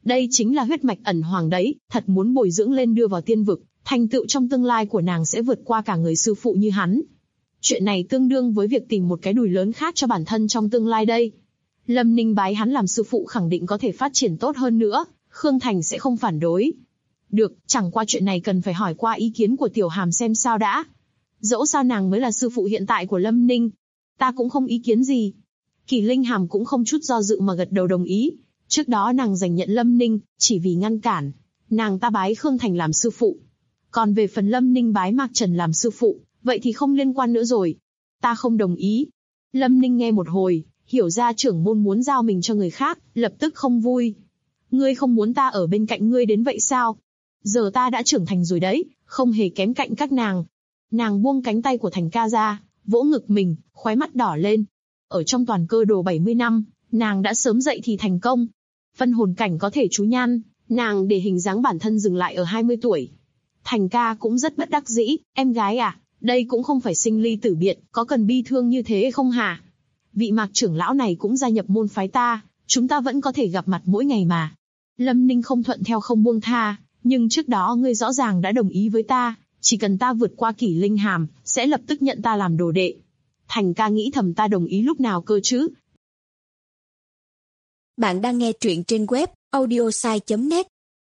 Đây chính là huyết mạch ẩn hoàng đấy, thật muốn bồi dưỡng lên đưa vào tiên vực, thành tựu trong tương lai của nàng sẽ vượt qua cả người sư phụ như hắn. Chuyện này tương đương với việc tìm một cái đùi lớn khác cho bản thân trong tương lai đây. Lâm Ninh bái hắn làm sư phụ khẳng định có thể phát triển tốt hơn nữa, Khương Thành sẽ không phản đối. Được, chẳng qua chuyện này cần phải hỏi qua ý kiến của Tiểu Hàm xem sao đã. Dẫu sao nàng mới là sư phụ hiện tại của Lâm Ninh. Ta cũng không ý kiến gì. Kỷ Linh Hàm cũng không chút do dự mà gật đầu đồng ý. Trước đó nàng giành nhận Lâm Ninh, chỉ vì ngăn cản. Nàng ta bái Khương Thành làm sư phụ. Còn về phần Lâm Ninh bái Mạc Trần làm sư phụ, vậy thì không liên quan nữa rồi. Ta không đồng ý. Lâm Ninh nghe một hồi, hiểu ra trưởng môn muốn giao mình cho người khác, lập tức không vui. Ngươi không muốn ta ở bên cạnh ngươi đến vậy sao? Giờ ta đã trưởng thành rồi đấy, không hề kém cạnh các nàng. Nàng buông cánh tay của Thành ca ra, vỗ ngực mình, khóe mắt đỏ lên. Ở trong toàn cơ đồ 70 năm, nàng đã sớm dậy thì thành công. Phân hồn cảnh có thể chú nhan, nàng để hình dáng bản thân dừng lại ở 20 tuổi. Thành ca cũng rất bất đắc dĩ, em gái à, đây cũng không phải sinh ly tử biệt, có cần bi thương như thế không hả? Vị Mạc trưởng lão này cũng gia nhập môn phái ta, chúng ta vẫn có thể gặp mặt mỗi ngày mà. Lâm Ninh không thuận theo không buông tha, nhưng trước đó ngươi rõ ràng đã đồng ý với ta, chỉ cần ta vượt qua Kỷ Linh Hàm, sẽ lập tức nhận ta làm đồ đệ. Thành ca nghĩ thầm ta đồng ý lúc nào cơ chứ? Bạn đang nghe truyện trên web audiosai.net.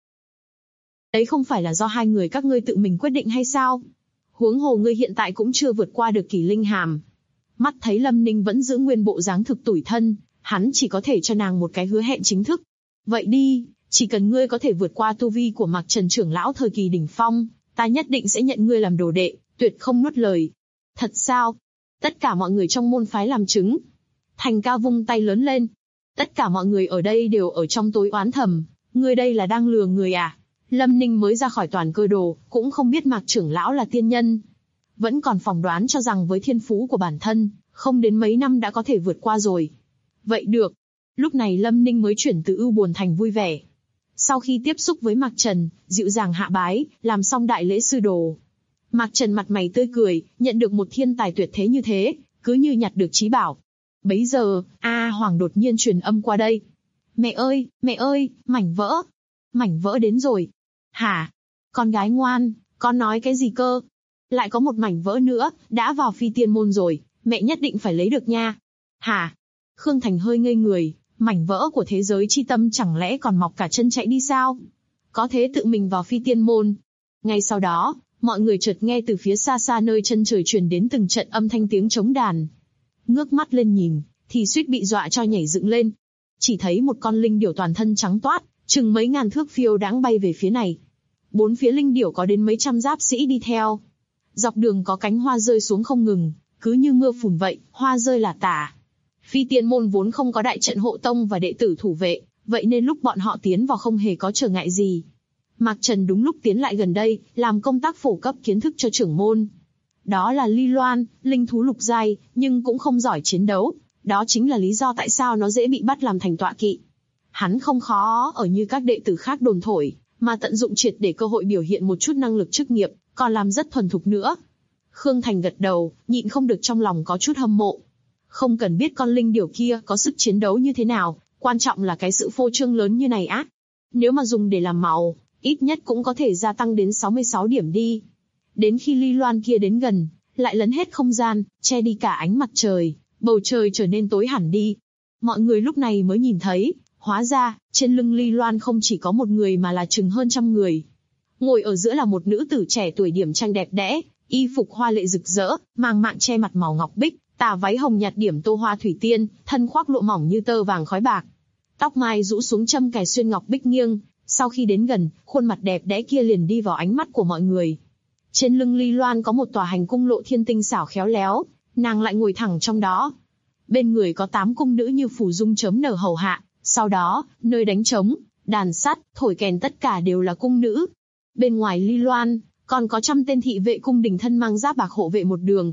Đấy không phải là do hai người các ngươi tự mình quyết định hay sao? Huống hồ ngươi hiện tại cũng chưa vượt qua được Kỷ Linh Hàm. Mắt thấy Lâm Ninh vẫn giữ nguyên bộ dáng thực tủi thân, hắn chỉ có thể cho nàng một cái hứa hẹn chính thức. Vậy đi, chỉ cần ngươi có thể vượt qua tu vi của Mạc Trần trưởng lão thời kỳ đỉnh phong, ta nhất định sẽ nhận ngươi làm đồ đệ, tuyệt không nuốt lời. Thật sao? Tất cả mọi người trong môn phái làm chứng. Thành ca vung tay lớn lên. Tất cả mọi người ở đây đều ở trong tối oán thầm, ngươi đây là đang lừa người à? Lâm Ninh mới ra khỏi toàn cơ đồ, cũng không biết Mạc trưởng lão là tiên nhân. Vẫn còn phỏng đoán cho rằng với thiên phú của bản thân, không đến mấy năm đã có thể vượt qua rồi. Vậy được. Lúc này Lâm Ninh mới chuyển từ ưu buồn thành vui vẻ. Sau khi tiếp xúc với Mạc Trần, dịu dàng hạ bái, làm xong đại lễ sư đồ. Mạc Trần mặt mày tươi cười, nhận được một thiên tài tuyệt thế như thế, cứ như nhặt được trí bảo. Bấy giờ, Hoàng đột nhiên truyền âm qua đây. Mẹ ơi, mảnh vỡ. Mảnh vỡ đến rồi. Hả? Con gái ngoan, con nói cái gì cơ? Lại có một mảnh vỡ nữa, đã vào phi tiên môn rồi, mẹ nhất định phải lấy được nha. Hả? Khương Thành hơi ngây người, mảnh vỡ của thế giới chi tâm chẳng lẽ còn mọc cả chân chạy đi sao? Có thế tự mình vào phi tiên môn. Ngay sau đó, mọi người chợt nghe từ phía xa xa nơi chân trời truyền đến từng trận âm thanh tiếng trống đàn. Ngước mắt lên nhìn, thì suýt bị dọa cho nhảy dựng lên. Chỉ thấy một con linh điểu toàn thân trắng toát, chừng mấy ngàn thước phiêu đáng bay về phía này. Bốn phía linh điểu có đến mấy trăm giáp sĩ đi theo. Dọc đường có cánh hoa rơi xuống không ngừng, cứ như mưa phùn vậy, hoa rơi là tả. Phi tiên môn vốn không có đại trận hộ tông và đệ tử thủ vệ, vậy nên lúc bọn họ tiến vào không hề có trở ngại gì. Mạc Trần đúng lúc tiến lại gần đây, làm công tác phổ cấp kiến thức cho trưởng môn. Đó là Ly Loan, linh thú lục giai, nhưng cũng không giỏi chiến đấu. Đó chính là lý do tại sao nó dễ bị bắt làm thành tọa kỵ. Hắn không khó ở như các đệ tử khác đồn thổi, mà tận dụng triệt để cơ hội biểu hiện một chút năng lực chức nghiệp, còn làm rất thuần thục nữa. Khương Thành gật đầu, nhịn không được trong lòng có chút hâm mộ. Không cần biết con linh điểu kia có sức chiến đấu như thế nào, quan trọng là cái sự phô trương lớn như này á. Nếu mà dùng để làm màu, ít nhất cũng có thể gia tăng đến 66 điểm đi. Đến khi Ly Loan kia đến gần, lại lấn hết không gian, che đi cả ánh mặt trời, bầu trời trở nên tối hẳn đi. Mọi người lúc này mới nhìn thấy, hóa ra, trên lưng Ly Loan không chỉ có một người mà là chừng hơn trăm người. Ngồi ở giữa là một nữ tử trẻ tuổi điểm trang đẹp đẽ, y phục hoa lệ rực rỡ, mang mạng che mặt màu ngọc bích, tà váy hồng nhạt điểm tô hoa thủy tiên, thân khoác lụa mỏng như tơ vàng khói bạc. Tóc mai rũ xuống châm cài xuyên ngọc bích nghiêng, sau khi đến gần, khuôn mặt đẹp đẽ kia liền đi vào ánh mắt của mọi người. Trên lưng Ly Loan có một tòa hành cung lộ thiên tinh xảo khéo léo, nàng lại ngồi thẳng trong đó. Bên người có 8 cung nữ như phù dung chớm nở hầu hạ, sau đó, nơi đánh trống, đàn sắt, thổi kèn tất cả đều là cung nữ. Bên ngoài Ly Loan, còn có trăm tên thị vệ cung đình thân mang giáp bạc hộ vệ một đường.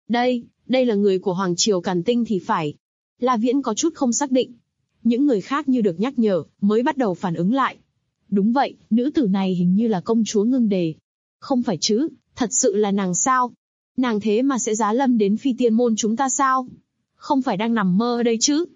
Đây là người của Hoàng Triều Càn Tinh thì phải. La Viễn có chút không xác định. Những người khác như được nhắc nhở, mới bắt đầu phản ứng lại. Đúng vậy, nữ tử này hình như là công chúa Ngưng Đề. Không phải chứ, thật sự là nàng sao? Nàng thế mà sẽ giá lâm đến phi tiên môn chúng ta sao? Không phải đang nằm mơ đây chứ?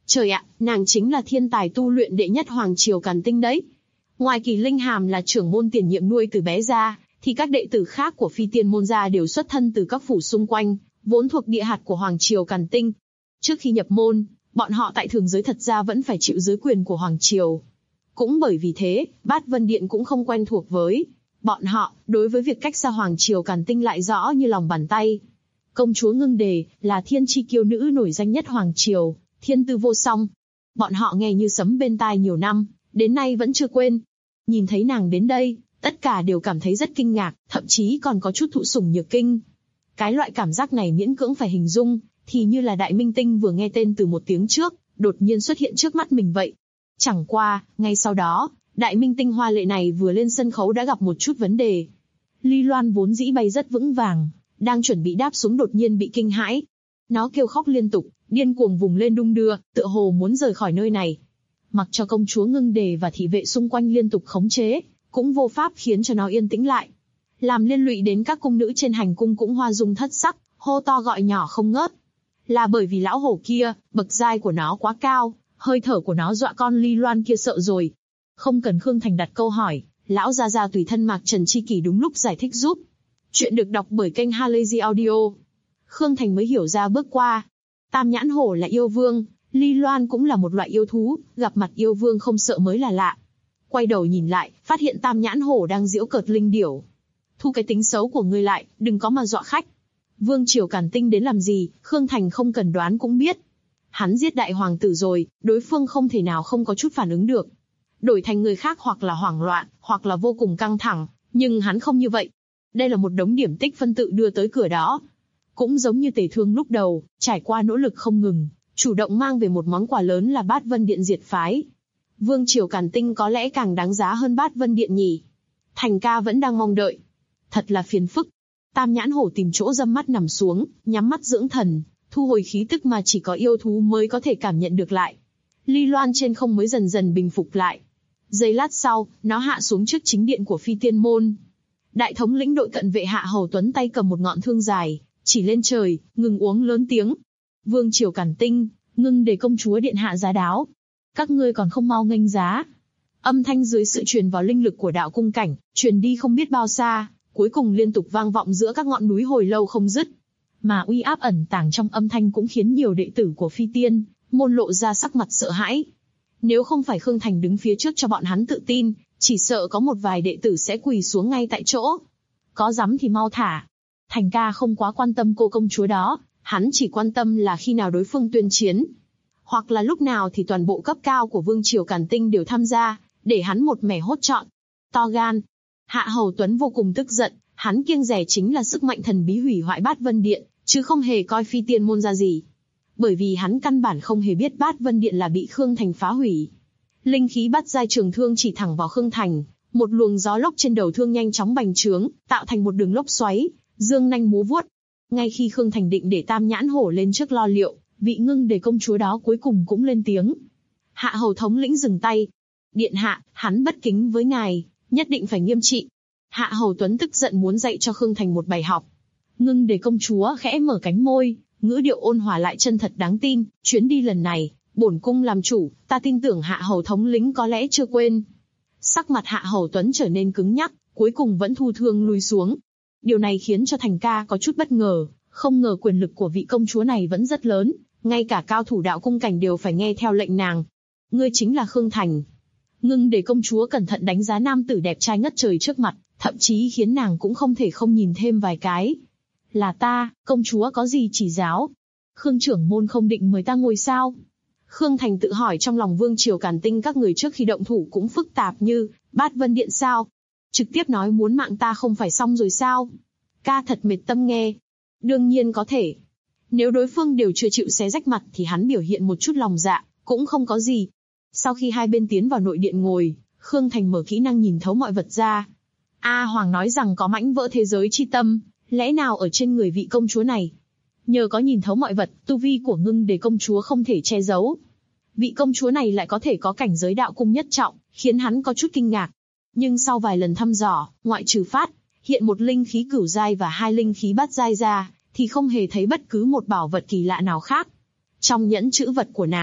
Trời ạ, nàng chính là thiên tài tu luyện đệ nhất Hoàng Triều Càn Tinh đấy. Ngoài Kỳ Linh Hàm là trưởng môn tiền nhiệm nuôi từ bé ra, thì các đệ tử khác của Phi Tiên môn gia đều xuất thân từ các phủ xung quanh, vốn thuộc địa hạt của Hoàng Triều Càn Tinh. Trước khi nhập môn, bọn họ tại thường giới thật ra vẫn phải chịu dưới quyền của Hoàng Triều. Cũng bởi vì thế, Bát Vân Điện cũng không quen thuộc với bọn họ, đối với việc cách xa Hoàng Triều Càn Tinh lại rõ như lòng bàn tay. Công chúa Ngưng Đề là thiên chi kiêu nữ nổi danh nhất Hoàng Triều, thiên tư vô song. Bọn họ nghe như sấm bên tai nhiều năm, đến nay vẫn chưa quên. Nhìn thấy nàng đến đây, tất cả đều cảm thấy rất kinh ngạc, thậm chí còn có chút thụ sủng nhược kinh. Cái loại cảm giác này miễn cưỡng phải hình dung, thì như là đại minh tinh vừa nghe tên từ một tiếng trước, đột nhiên xuất hiện trước mắt mình vậy. Chẳng qua, ngay sau đó, đại minh tinh hoa lệ này vừa lên sân khấu đã gặp một chút vấn đề. Ly Loan vốn dĩ bay rất vững vàng, đang chuẩn bị đáp xuống đột nhiên bị kinh hãi. Nó kêu khóc liên tục, điên cuồng vùng lên đung đưa, tựa hồ muốn rời khỏi nơi này. Mặc cho công chúa Ngưng Đề và thị vệ xung quanh liên tục khống chế, cũng vô pháp khiến cho nó yên tĩnh lại. Làm liên lụy đến các cung nữ trên hành cung cũng hoa dung thất sắc, hô to gọi nhỏ không ngớt. Là bởi vì lão hổ kia, bậc giai của nó quá cao, hơi thở của nó dọa con Ly Loan kia sợ rồi. Không cần Khương Thành đặt câu hỏi, lão gia gia tùy thân Mạc Trần Chi Kỷ đúng lúc giải thích giúp. Chuyện được đọc bởi kênh Halazy Audio. Khương Thành mới hiểu ra bước qua. Tam nhãn hổ là yêu vương, Ly Loan cũng là một loại yêu thú, gặp mặt yêu vương không sợ mới là lạ. Quay đầu nhìn lại, phát hiện tam nhãn hổ đang giễu cợt linh điểu. Thu cái tính xấu của ngươi lại, đừng có mà dọa khách. Vương Triều Càn Tinh đến làm gì, Khương Thành không cần đoán cũng biết. Hắn giết đại hoàng tử rồi, đối phương không thể nào không có chút phản ứng được. Đổi thành người khác hoặc là hoảng loạn, hoặc là vô cùng căng thẳng, nhưng hắn không như vậy. Đây là một đống điểm tích phân tự đưa tới cửa đó. Cũng giống như Tề Thương lúc đầu, trải qua nỗ lực không ngừng, chủ động mang về một món quà lớn là Bát Vân Điện diệt phái. Vương Triều Càn Tinh có lẽ càng đáng giá hơn Bát Vân Điện nhỉ. Thành ca vẫn đang mong đợi. Thật là phiền phức. Tam nhãn hổ tìm chỗ dâm mắt nằm xuống, nhắm mắt dưỡng thần, thu hồi khí tức mà chỉ có yêu thú mới có thể cảm nhận được lại. Ly Loan trên không mới dần dần bình phục lại. Giây lát sau, nó hạ xuống trước chính điện của Phi Tiên môn. Đại thống lĩnh đội cận vệ Hạ Hầu Tuấn tay cầm một ngọn thương dài, chỉ lên trời, ngừng uống lớn tiếng. Vương Triều Càn Tinh, Ngưng Đề công chúa điện hạ giá đáo. Các ngươi còn không mau nghênh giá. Âm thanh dưới sự truyền vào linh lực của đạo cung cảnh, truyền đi không biết bao xa, cuối cùng liên tục vang vọng giữa các ngọn núi hồi lâu không dứt. Mà uy áp ẩn tàng trong âm thanh cũng khiến nhiều đệ tử của Phi Tiên môn lộ ra sắc mặt sợ hãi. Nếu không phải Khương Thành đứng phía trước cho bọn hắn tự tin, chỉ sợ có một vài đệ tử sẽ quỳ xuống ngay tại chỗ. Có dám thì mau thả. Thành ca không quá quan tâm cô công chúa đó, hắn chỉ quan tâm là khi nào đối phương tuyên chiến. Hoặc là lúc nào thì toàn bộ cấp cao của Vương Triều Càn Tinh đều tham gia, để hắn một mẻ hốt trọn. To gan. Hạ Hầu Tuấn vô cùng tức giận, hắn kiêng dè chính là sức mạnh thần bí hủy hoại Bát Vân Điện, chứ không hề coi Phi Tiên môn ra gì. Bởi vì hắn căn bản không hề biết Bát Vân Điện là bị Khương Thành phá hủy. Linh khí bát giai trường thương chỉ thẳng vào Khương Thành, một luồng gió lốc trên đầu thương nhanh chóng bành trướng, tạo thành một đường lốc xoáy, dương nanh múa vuốt. Ngay khi Khương Thành định để Tam nhãn hổ lên trước lo liệu, vị Ngưng Đề công chúa đó cuối cùng cũng lên tiếng. Hạ Hầu thống lĩnh dừng tay. Điện hạ, hắn bất kính với ngài, nhất định phải nghiêm trị. Hạ Hầu Tuấn tức giận muốn dạy cho Khương Thành một bài học. Ngưng Đề công chúa khẽ mở cánh môi, ngữ điệu ôn hòa lại chân thật đáng tin. Chuyến đi lần này, bổn cung làm chủ, ta tin tưởng Hạ Hầu thống lĩnh có lẽ chưa quên. Sắc mặt Hạ Hầu Tuấn trở nên cứng nhắc, cuối cùng vẫn thu thương lui xuống. Điều này khiến cho Thành ca có chút bất ngờ, không ngờ quyền lực của vị công chúa này vẫn rất lớn, ngay cả cao thủ đạo cung cảnh đều phải nghe theo lệnh nàng. Ngươi chính là Khương Thành. Ngưng Đề công chúa cẩn thận đánh giá nam tử đẹp trai ngất trời trước mặt, thậm chí khiến nàng cũng không thể không nhìn thêm vài cái. Là ta, công chúa có gì chỉ giáo? Khương trưởng môn không định mời ta ngồi sao? Khương Thành tự hỏi trong lòng Vương Triều Càn Tinh các người trước khi động thủ cũng phức tạp như Bát Vân Điện sao? Trực tiếp nói muốn mạng ta không phải xong rồi sao? Ca thật mệt tâm nghe. Đương nhiên có thể. Nếu đối phương đều chưa chịu xé rách mặt thì hắn biểu hiện một chút lòng dạ, cũng không có gì. Sau khi hai bên tiến vào nội điện ngồi, Khương Thành mở kỹ năng nhìn thấu mọi vật ra. A Hoàng nói rằng có mãnh vỡ thế giới chi tâm, lẽ nào ở trên người vị công chúa này? Nhờ có nhìn thấu mọi vật, tu vi của Ngưng Đề công chúa không thể che giấu. Vị công chúa này lại có thể có cảnh giới đạo cung nhất trọng, khiến hắn có chút kinh ngạc. Nhưng sau vài lần thăm dò, ngoại trừ phát hiện một linh khí cửu giai và 2 linh khí bát giai ra, thì không hề thấy bất cứ một bảo vật kỳ lạ nào khác. Trong nhẫn chữ vật của nàng,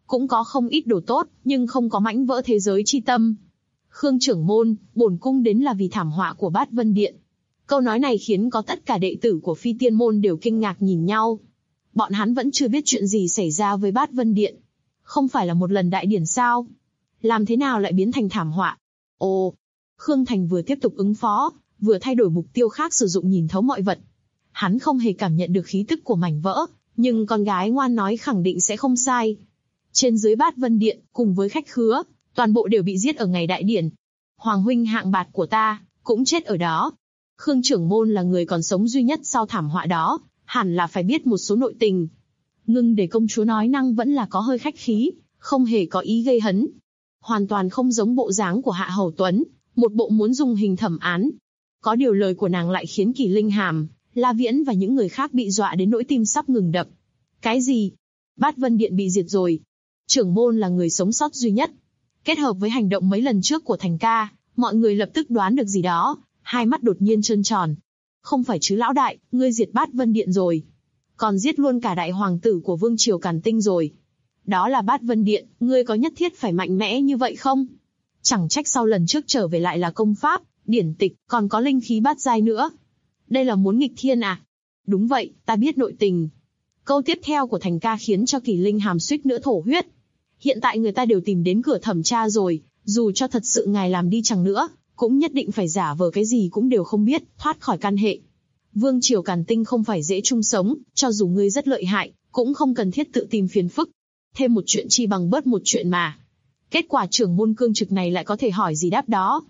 cũng có không ít đồ tốt, nhưng không có mãnh vỡ thế giới chi tâm. Khương trưởng môn, bổn cung đến là vì thảm họa của Bát Vân Điện. Câu nói này khiến có tất cả đệ tử của Phi Tiên môn đều kinh ngạc nhìn nhau. Bọn hắn vẫn chưa biết chuyện gì xảy ra với Bát Vân Điện. Không phải là một lần đại điển sao? Làm thế nào lại biến thành thảm họa? Ồ, Khương Thành vừa tiếp tục ứng phó, vừa thay đổi mục tiêu khác sử dụng nhìn thấu mọi vật. Hắn không hề cảm nhận được khí tức của mảnh vỡ, nhưng con gái ngoan nói khẳng định sẽ không sai. Trên dưới Bát Vân Điện, cùng với khách khứa, toàn bộ đều bị giết ở ngày đại điển. Hoàng huynh hạng bạt của ta, cũng chết ở đó. Khương trưởng môn là người còn sống duy nhất sau thảm họa đó, hẳn là phải biết một số nội tình. Ngưng để công chúa nói năng vẫn là có hơi khách khí, không hề có ý gây hấn. Hoàn toàn không giống bộ dáng của Hạ Hầu Tuấn, một bộ muốn dùng hình thẩm án. Có điều lời của nàng lại khiến Kỳ Linh Hàm, La Viễn và những người khác bị dọa đến nỗi tim sắp ngừng đập. Cái gì? Bát Vân Điện bị diệt rồi. Trưởng môn là người sống sót duy nhất. Kết hợp với hành động mấy lần trước của Thành ca, mọi người lập tức đoán được gì đó, hai mắt đột nhiên trơn tròn. Không phải chứ lão đại, ngươi diệt Bát Vân Điện rồi. Còn giết luôn cả đại hoàng tử của Vương Triều Càn Tinh rồi. Đó là Bát Vân Điện, ngươi có nhất thiết phải mạnh mẽ như vậy không? Chẳng trách sau lần trước trở về lại là công pháp, điển tịch, còn có linh khí bát giai nữa. Đây là muốn nghịch thiên à? Đúng vậy, ta biết nội tình. Câu tiếp theo của Thành ca khiến cho Kỳ Linh Hàm suýt nữa thổ huyết. Hiện tại người ta đều tìm đến cửa thẩm tra rồi, dù cho thật sự ngài làm đi chăng nữa, cũng nhất định phải giả vờ cái gì cũng đều không biết, thoát khỏi căn hệ. Vương Triều Càn Tinh không phải dễ chung sống, cho dù ngươi rất lợi hại, cũng không cần thiết tự tìm phiền phức. Thêm một chuyện chi bằng bớt một chuyện mà. Kết quả trưởng môn cương trực này lại có thể hỏi gì đáp đó.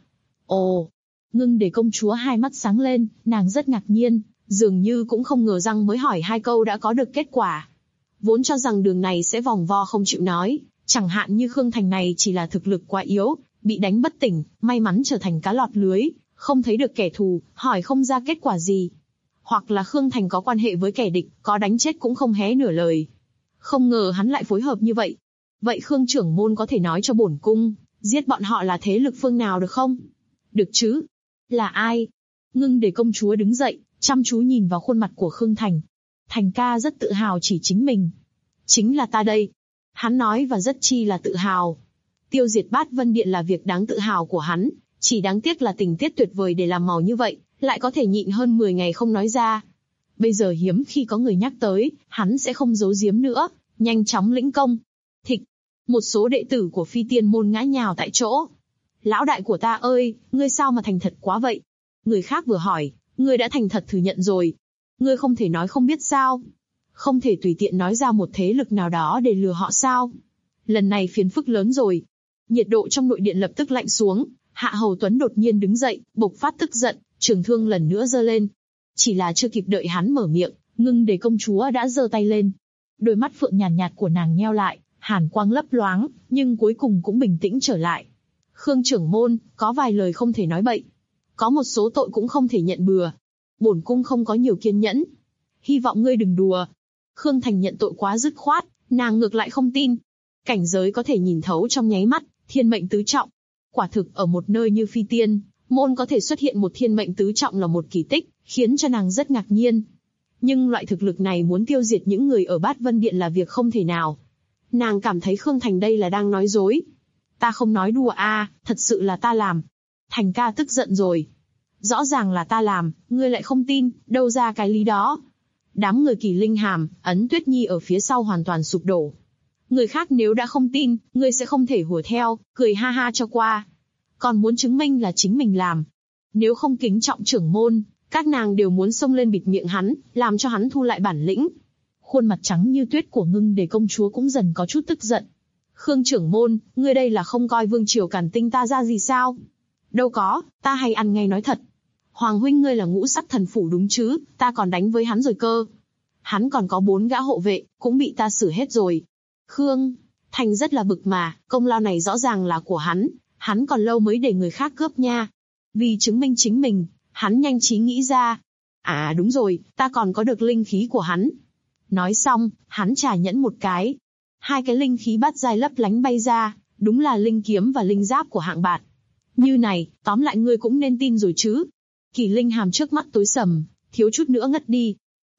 Ồ, Ngưng để công chúa hai mắt sáng lên, nàng rất ngạc nhiên, dường như cũng không ngờ rằng mới hỏi hai câu đã có được kết quả. Vốn cho rằng đường này sẽ vòng vo không chịu nói, chẳng hạn như Khương Thành này chỉ là thực lực quá yếu, bị đánh bất tỉnh, may mắn trở thành cá lọt lưới, không thấy được kẻ thù, hỏi không ra kết quả gì. Hoặc là Khương Thành có quan hệ với kẻ địch, có đánh chết cũng không hé nửa lời. Không ngờ hắn lại phối hợp như vậy. Vậy Khương trưởng môn có thể nói cho bổn cung, giết bọn họ là thế lực phương nào được không? Được chứ? Là ai? Ngưng để công chúa đứng dậy, chăm chú nhìn vào khuôn mặt của Khương Thành. Thành ca rất tự hào chỉ chính mình. Chính là ta đây. Hắn nói và rất chi là tự hào. Tiêu diệt Bát Vân Điện là việc đáng tự hào của hắn, chỉ đáng tiếc là tình tiết tuyệt vời để làm màu như vậy, lại có thể nhịn hơn 10 ngày không nói ra. Bây giờ hiếm khi có người nhắc tới, hắn sẽ không giấu giếm nữa, nhanh chóng lĩnh công. Thịch, một số đệ tử của Phi Tiên môn ngã nhào tại chỗ. Lão đại của ta ơi, ngươi sao mà thành thật quá vậy? Người khác vừa hỏi, ngươi đã thành thật thừa nhận rồi. Ngươi không thể nói không biết sao? Không thể tùy tiện nói ra một thế lực nào đó để lừa họ sao? Lần này phiền phức lớn rồi. Nhiệt độ trong nội điện lập tức lạnh xuống, Hạ Hầu Tuấn đột nhiên đứng dậy, bộc phát tức giận, trường thương lần nữa giơ lên. Chỉ là chưa kịp đợi hắn mở miệng, Ngưng để công chúa đã giơ tay lên. Đôi mắt phượng nhàn nhạt của nàng nheo lại, hàn quang lấp loáng, nhưng cuối cùng cũng bình tĩnh trở lại. Khương trưởng môn, có vài lời không thể nói bậy. Có một số tội cũng không thể nhận bừa. Bổn cung không có nhiều kiên nhẫn. Hy vọng ngươi đừng đùa. Khương Thành nhận tội quá dứt khoát, nàng ngược lại không tin. Cảnh giới có thể nhìn thấu trong nháy mắt, thiên mệnh tứ trọng. Quả thực ở một nơi như Phi Tiên môn có thể xuất hiện một thiên mệnh tứ trọng là một kỳ tích, khiến cho nàng rất ngạc nhiên. Nhưng loại thực lực này muốn tiêu diệt những người ở Bát Vân Điện là việc không thể nào. Nàng cảm thấy Khương Thành đây là đang nói dối. Ta không nói đùa à, thật sự là ta làm. Thành ca tức giận rồi. Rõ ràng là ta làm, ngươi lại không tin, đâu ra cái lý đó. Đám người Kỳ Linh Hàm, Ấn Tuyết Nhi ở phía sau hoàn toàn sụp đổ. Người khác nếu đã không tin, ngươi sẽ không thể hùa theo, cười ha ha cho qua. Còn muốn chứng minh là chính mình làm. Nếu không kính trọng trưởng môn, các nàng đều muốn xông lên bịt miệng hắn, làm cho hắn thu lại bản lĩnh. Khuôn mặt trắng như tuyết của Ngưng để công chúa cũng dần có chút tức giận. Khương trưởng môn, ngươi đây là không coi Vương Triều Càn Tinh ta ra gì sao? Đâu có, ta hay ăn ngay nói thật. Hoàng huynh ngươi là ngũ sắc thần phủ đúng chứ, ta còn đánh với hắn rồi cơ. Hắn còn có 4 gã hộ vệ, cũng bị ta xử hết rồi. Khương Thành rất là bực mà, công lao này rõ ràng là của hắn còn lâu mới để người khác cướp nha. Vì chứng minh chính mình, hắn nhanh trí nghĩ ra. À đúng rồi, ta còn có được linh khí của hắn. Nói xong, hắn trả nhẫn một cái. 2 cái linh khí bát giai lấp lánh bay ra, đúng là linh kiếm và linh giáp của hạng bạt. Như này, tóm lại ngươi cũng nên tin rồi chứ. Kỳ Linh Hàm trước mắt tối sầm, thiếu chút nữa ngất đi.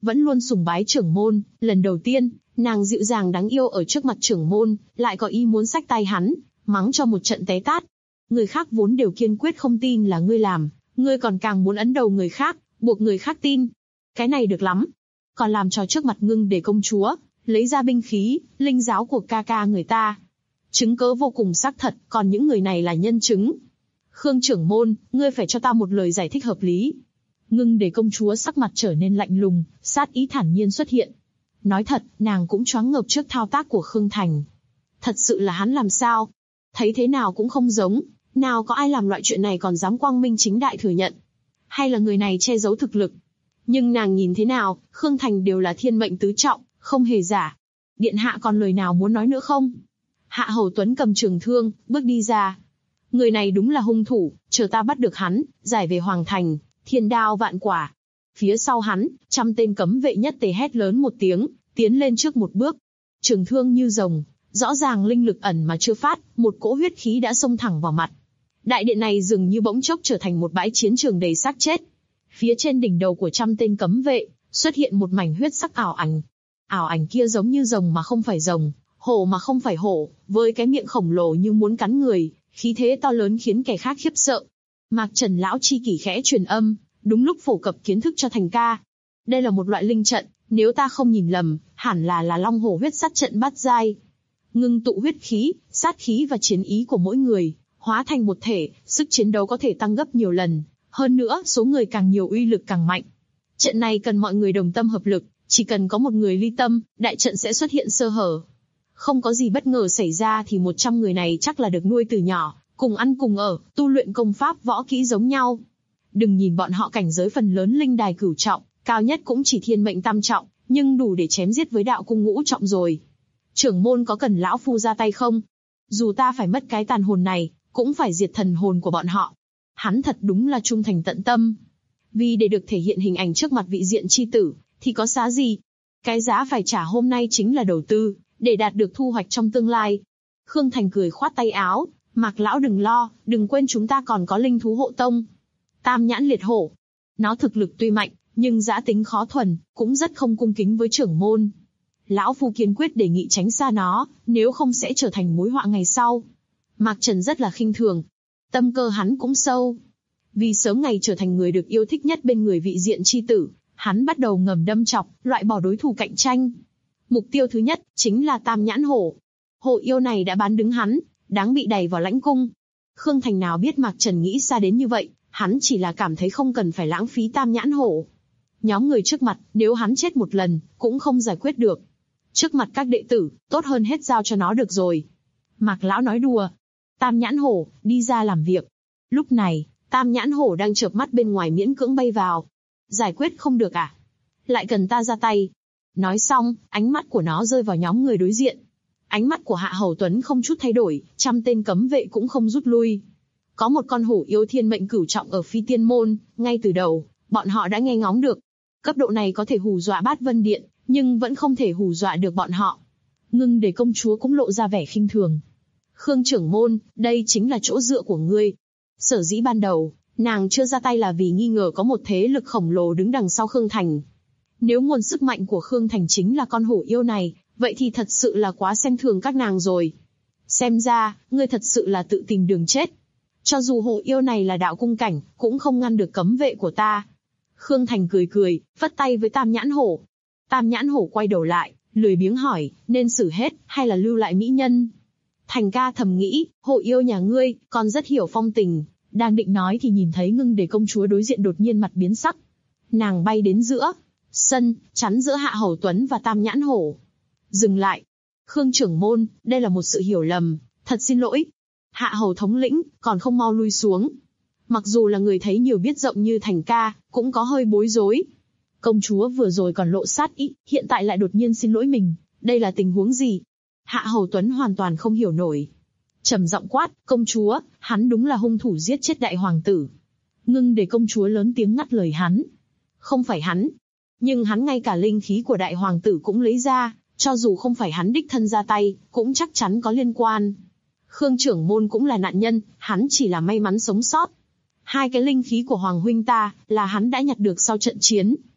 vẫn luôn sùng bái trưởng môn, lần đầu tiên, nàng dịu dàng đáng yêu ở trước mặt trưởng môn, lại có ý muốn xách tay hắn, mắng cho một trận té tát. Người khác vốn đều kiên quyết không tin là ngươi làm, ngươi còn càng muốn ấn đầu người khác, buộc người khác tin. Cái này được lắm. Còn làm trò trước mặt Ngưng Đề công chúa, lấy ra binh khí, linh giáo của ca ca người ta. Chứng cớ vô cùng xác thật, còn những người này là nhân chứng. Khương trưởng môn, ngươi phải cho ta một lời giải thích hợp lý. Ngưng Đề công chúa sắc mặt trở nên lạnh lùng, sát ý thản nhiên xuất hiện. Nói thật, nàng cũng choáng ngợp trước thao tác của Khương Thành. Thật sự là hắn làm sao? Thấy thế nào cũng không giống, nào có ai làm loại chuyện này còn dám quang minh chính đại thừa nhận. Hay là người này che giấu thực lực? Nhưng nàng nhìn thế nào, Khương Thành đều là thiên mệnh tứ trọng, không hề giả. Điện hạ còn lời nào muốn nói nữa không? Hạ Hầu Tuấn cầm trường thương, bước đi ra. Người này đúng là hung thủ, chờ ta bắt được hắn, giải về Hoàng Thành, thiên đao vạn quả. Phía sau hắn, 100 tên cấm vệ nhất tề hét lớn một tiếng, tiến lên trước một bước. Trường thương như rồng, rõ ràng linh lực ẩn mà chưa phát, một cỗ huyết khí đã xông thẳng vào mặt. Đại điện này dường như bỗng chốc trở thành một bãi chiến trường đầy xác chết. Phía trên đỉnh đầu của 100 tên cấm vệ, xuất hiện một mảnh huyết sắc ảo ảnh. Ảo ảnh kia giống như rồng mà không phải rồng, hổ mà không phải hổ, với cái miệng khổng lồ như muốn cắn người, khí thế to lớn khiến kẻ khác khiếp sợ. Mạc Trần lão chi kỷ khẽ truyền âm, đúng lúc phổ cập kiến thức cho Thành ca. Đây là một loại linh trận, nếu ta không nhìn lầm, hẳn là long hổ huyết sát trận bát giai. Ngưng tụ huyết khí, sát khí và chiến ý của mỗi người, hóa thành một thể, sức chiến đấu có thể tăng gấp nhiều lần. Hơn nữa, số người càng nhiều uy lực càng mạnh. Trận này cần mọi người đồng tâm hợp lực, chỉ cần có một người ly tâm, đại trận sẽ xuất hiện sơ hở. Không có gì bất ngờ xảy ra thì 100 người này chắc là được nuôi từ nhỏ, cùng ăn cùng ở, tu luyện công pháp võ kỹ giống nhau. Đừng nhìn bọn họ cảnh giới phần lớn linh đài cửu trọng, cao nhất cũng chỉ thiên mệnh tam trọng, nhưng đủ để chém giết với đạo cung ngũ trọng rồi. Trưởng môn có cần lão phu ra tay không? Dù ta phải mất cái tàn hồn này, cũng phải diệt thần hồn của bọn họ. Hắn thật đúng là trung thành tận tâm. Vì để được thể hiện hình ảnh trước mặt vị diện chi tử, thì có giá gì? Cái giá phải trả hôm nay chính là đầu tư, để đạt được thu hoạch trong tương lai. Khương Thành cười khoát tay áo, Mạc lão đừng lo, đừng quên chúng ta còn có linh thú hộ tông. Tam nhãn liệt hổ. Nó thực lực tuy mạnh, nhưng dã tính khó thuần, cũng rất không cung kính với trưởng môn. Lão phu kiên quyết đề nghị tránh xa nó, nếu không sẽ trở thành mối họa ngày sau. Mạc Trần rất là khinh thường. Tâm cơ hắn cũng sâu. Vì sớm ngày trở thành người được yêu thích nhất bên người vị diện chi tử, hắn bắt đầu ngầm đâm chọc, loại bỏ đối thủ cạnh tranh. Mục tiêu thứ nhất, chính là Tam nhãn hổ. Hổ yêu này đã bán đứng hắn, đáng bị đày vào lãnh cung. Khương Thành nào biết Mạc Trần nghĩ xa đến như vậy, hắn chỉ là cảm thấy không cần phải lãng phí Tam nhãn hổ. Nhóm người trước mặt, nếu hắn chết một lần, cũng không giải quyết được. Trước mặt các đệ tử, tốt hơn hết giao cho nó được rồi. Mạc lão nói đùa. Tam nhãn hổ, đi ra làm việc. Lúc này, Tam nhãn hổ đang chợp mắt bên ngoài miễn cưỡng bay vào. Giải quyết không được à? Lại cần ta ra tay. Nói xong, ánh mắt của nó rơi vào nhóm người đối diện. Ánh mắt của Hạ Hầu Tuấn không chút thay đổi, 100 tên cấm vệ cũng không rút lui. Có một con hổ yêu thiên mệnh cửu trọng ở Phi Tiên Môn, ngay từ đầu, bọn họ đã nghe ngóng được. Cấp độ này có thể hù dọa Bát Vân Điện, nhưng vẫn không thể hù dọa được bọn họ. Ngưng Đề công chúa cũng lộ ra vẻ khinh thường. Khương trưởng môn, đây chính là chỗ dựa của ngươi. Sở dĩ ban đầu, nàng chưa ra tay là vì nghi ngờ có một thế lực khổng lồ đứng đằng sau Khương Thành. Nếu nguồn sức mạnh của Khương Thành chính là con hổ yêu này, vậy thì thật sự là quá xem thường các nàng rồi. Xem ra, ngươi thật sự là tự tìm đường chết. Cho dù hổ yêu này là đạo cung cảnh, cũng không ngăn được cấm vệ của ta. Khương Thành cười cười, vất tay với Tam nhãn hổ. Tam nhãn hổ quay đầu lại, lười biếng hỏi, nên xử hết, hay là lưu lại mỹ nhân? Thành ca thầm nghĩ, hổ yêu nhà ngươi, còn rất hiểu phong tình. Đang định nói thì nhìn thấy Ngưng Đề công chúa đối diện đột nhiên mặt biến sắc. Nàng bay đến giữa sân, chắn giữa Hạ Hầu Tuấn và Tam nhãn hổ. Dừng lại. Khương trưởng môn, đây là một sự hiểu lầm, thật xin lỗi. Hạ Hầu thống lĩnh, còn không mau lui xuống. Mặc dù là người thấy nhiều biết rộng như Thành ca, cũng có hơi bối rối. Công chúa vừa rồi còn lộ sát ý, hiện tại lại đột nhiên xin lỗi mình, đây là tình huống gì? Hạ Hầu Tuấn hoàn toàn không hiểu nổi. Trầm giọng quát, công chúa, hắn đúng là hung thủ giết chết đại hoàng tử. Ngưng Đề công chúa lớn tiếng ngắt lời hắn. Không phải hắn. Nhưng hắn ngay cả linh khí của đại hoàng tử cũng lấy ra, cho dù không phải hắn đích thân ra tay, cũng chắc chắn có liên quan. Khương trưởng môn cũng là nạn nhân, hắn chỉ là may mắn sống sót. 2 cái linh khí của hoàng huynh ta, là hắn đã nhặt được sau trận chiến.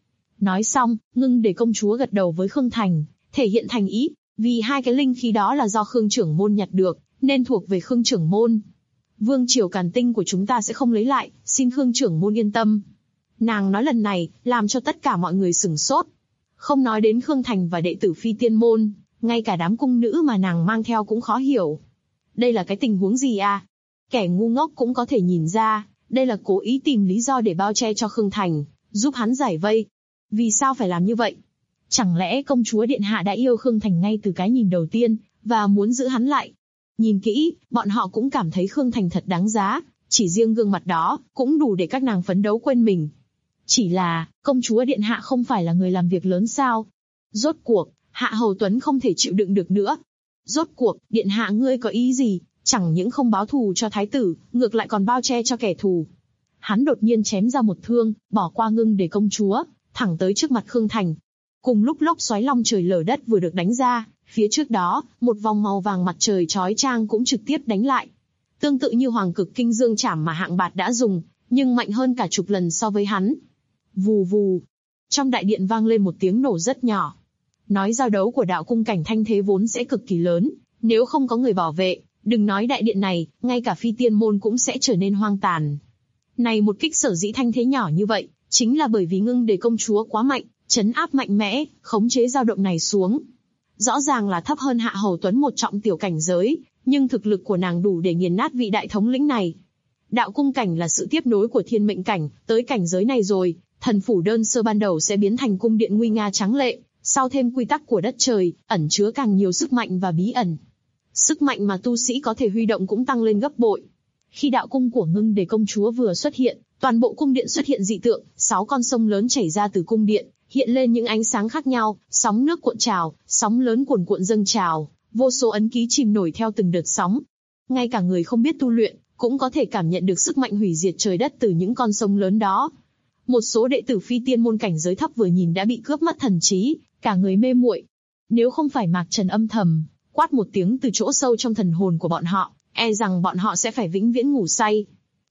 Nói xong, Ngưng Đề công chúa gật đầu với Khương Thành, thể hiện thành ý, vì hai cái linh khí đó là do Khương trưởng môn nhặt được, nên thuộc về Khương trưởng môn. Vương triều Càn Tinh của chúng ta sẽ không lấy lại, xin Khương trưởng môn yên tâm. Nàng nói lần này, làm cho tất cả mọi người sửng sốt. Không nói đến Khương Thành và đệ tử Phi Tiên môn, ngay cả đám cung nữ mà nàng mang theo cũng khó hiểu. Đây là cái tình huống gì à? Kẻ ngu ngốc cũng có thể nhìn ra, đây là cố ý tìm lý do để bao che cho Khương Thành, giúp hắn giải vây. Vì sao phải làm như vậy? Chẳng lẽ công chúa điện hạ đã yêu Khương Thành ngay từ cái nhìn đầu tiên, và muốn giữ hắn lại? Nhìn kỹ, bọn họ cũng cảm thấy Khương Thành thật đáng giá, chỉ riêng gương mặt đó, cũng đủ để các nàng phấn đấu quên mình. Chỉ là, công chúa điện hạ không phải là người làm việc lớn sao? Rốt cuộc, Hạ Hầu Tuấn không thể chịu đựng được nữa. Rốt cuộc, điện hạ ngươi có ý gì? Chẳng những không báo thù cho thái tử, ngược lại còn bao che cho kẻ thù. Hắn đột nhiên chém ra một thương, bỏ qua Ngưng Đề công chúa, thẳng tới trước mặt Khương Thành. Cùng lúc lốc xoáy long trời lở đất vừa được đánh ra, phía trước đó, một vòng màu vàng mặt trời chói chang cũng trực tiếp đánh lại. Tương tự như Hoàng Cực Kinh Dương Trảm mà Hạng Bạt đã dùng, nhưng mạnh hơn cả chục lần so với hắn. Vù vù. Trong đại điện vang lên một tiếng nổ rất nhỏ. Nói giao đấu của đạo cung cảnh thanh thế vốn sẽ cực kỳ lớn, nếu không có người bảo vệ, đừng nói đại điện này, ngay cả Phi Tiên môn cũng sẽ trở nên hoang tàn. Này một kích sở dĩ thanh thế nhỏ như vậy, chính là bởi vì Ngưng Đề công chúa quá mạnh, trấn áp mạnh mẽ, khống chế dao động này xuống. Rõ ràng là thấp hơn Hạ Hầu Tuấn một trọng tiểu cảnh giới, nhưng thực lực của nàng đủ để nghiền nát vị đại thống lĩnh này. Đạo cung cảnh là sự tiếp nối của thiên mệnh cảnh, tới cảnh giới này rồi, thần phủ đơn sơ ban đầu sẽ biến thành cung điện nguy nga tráng lệ, sau thêm quy tắc của đất trời, ẩn chứa càng nhiều sức mạnh và bí ẩn. Sức mạnh mà tu sĩ có thể huy động cũng tăng lên gấp bội. Khi đạo cung của Ngưng Đề công chúa vừa xuất hiện, toàn bộ cung điện xuất hiện dị tượng, 6 con sông lớn chảy ra từ cung điện, hiện lên những ánh sáng khác nhau, sóng nước cuộn trào, sóng lớn cuồn cuộn dâng trào, vô số ấn ký chìm nổi theo từng đợt sóng. Ngay cả người không biết tu luyện, cũng có thể cảm nhận được sức mạnh hủy diệt trời đất từ những con sông lớn đó. Một số đệ tử Phi Tiên môn cảnh giới thấp vừa nhìn đã bị cướp mất thần trí, cả người mê muội. Nếu không phải Mạc Trần âm thầm quát một tiếng từ chỗ sâu trong thần hồn của bọn họ, e rằng bọn họ sẽ phải vĩnh viễn ngủ say.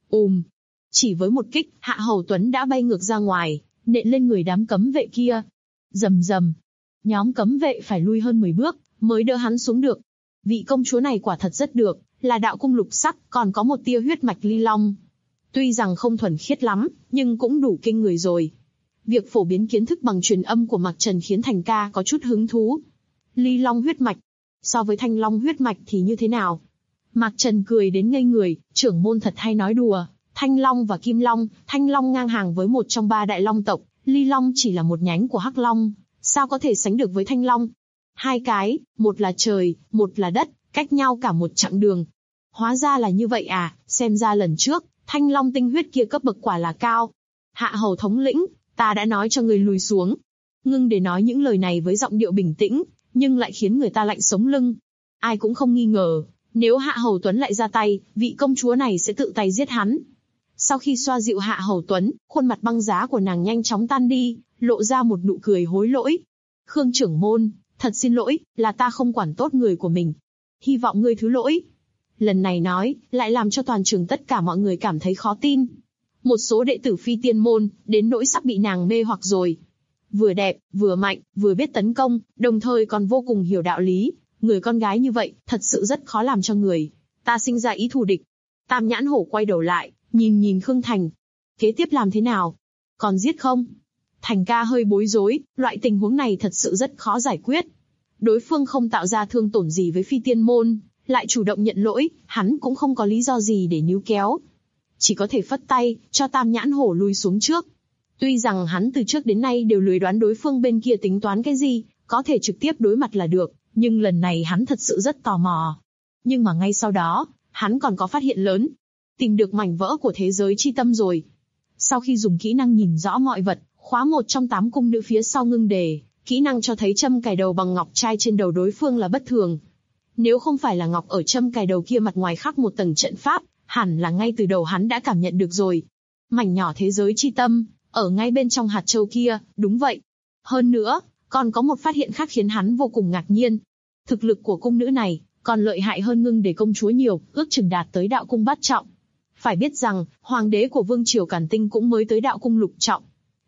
Chỉ với một kích, Hạ Hầu Tuấn đã bay ngược ra ngoài, nện lên người đám cấm vệ kia. Rầm rầm. Nhóm cấm vệ phải lui hơn 10 bước, mới đỡ hắn xuống được. Vị công chúa này quả thật rất được, là đạo cung lục sắc, còn có một tia huyết mạch ly long. Tuy rằng không thuần khiết lắm, nhưng cũng đủ kinh người rồi. Việc phổ biến kiến thức bằng truyền âm của Mạc Trần khiến Thành ca có chút hứng thú. Ly long huyết mạch, so với thanh long huyết mạch thì như thế nào? Mạc Trần cười đến ngây người, trưởng môn thật hay nói đùa. Thanh long và kim long, thanh long ngang hàng với một trong 3 đại long tộc, ly long chỉ là một nhánh của hắc long, sao có thể sánh được với thanh long? Hai cái, một là trời, một là đất, cách nhau cả một chặng đường. Hóa ra là như vậy à, xem ra lần trước, thanh long tinh huyết kia cấp bậc quả là cao. Hạ Hầu thống lĩnh, ta đã nói cho người lùi xuống. Ngưng Đề nói những lời này với giọng điệu bình tĩnh, nhưng lại khiến người ta lạnh sống lưng. Ai cũng không nghi ngờ, nếu Hạ Hầu Tuấn lại ra tay, vị công chúa này sẽ tự tay giết hắn. Sau khi xoa dịu Hạ Hầu Tuấn, khuôn mặt băng giá của nàng nhanh chóng tan đi, lộ ra một nụ cười hối lỗi. Khương trưởng môn, thật xin lỗi, là ta không quản tốt người của mình. Hy vọng ngươi thứ lỗi. Lần này nói, lại làm cho toàn trường tất cả mọi người cảm thấy khó tin. Một số đệ tử Phi Tiên môn, đến nỗi sắp bị nàng mê hoặc rồi. Vừa đẹp, vừa mạnh, vừa biết tấn công, đồng thời còn vô cùng hiểu đạo lý. Người con gái như vậy, thật sự rất khó làm cho người ta sinh ra ý thù địch. Tam Nhãn Hổ quay đầu lại, nhìn Khương Thành. Kế tiếp làm thế nào? Còn giết không? Thành ca hơi bối rối, loại tình huống này thật sự rất khó giải quyết. Đối phương không tạo ra thương tổn gì với Phi Tiên môn, lại chủ động nhận lỗi, hắn cũng không có lý do gì để níu kéo. Chỉ có thể phất tay, cho Tam Nhãn Hổ lui xuống trước. Tuy rằng hắn từ trước đến nay đều lười đoán đối phương bên kia tính toán cái gì, có thể trực tiếp đối mặt là được, nhưng lần này hắn thật sự rất tò mò. Nhưng mà ngay sau đó, hắn còn có phát hiện lớn. Tìm được mảnh vỡ của thế giới chi tâm rồi. Sau khi dùng kỹ năng nhìn rõ mọi vật, khóa một trong 8 cung nữ phía sau Ngưng Đề, kỹ năng cho thấy châm cài đầu bằng ngọc trai trên đầu đối phương là bất thường. Nếu không phải là ngọc ở châm cài đầu kia mặt ngoài khắc một tầng trận pháp, hẳn là ngay từ đầu hắn đã cảm nhận được rồi. Mảnh nhỏ thế giới chi tâm, ở ngay bên trong hạt châu kia, đúng vậy. Hơn nữa, còn có một phát hiện khác khiến hắn vô cùng ngạc nhiên. Thực lực của cung nữ này, còn lợi hại hơn Ngưng Đề công chúa nhiều, ước chừng đạt tới đạo cung bát trọng. Phải biết rằng, hoàng đế của vương triều Càn Tinh cũng mới tới đạo cung lục trọng.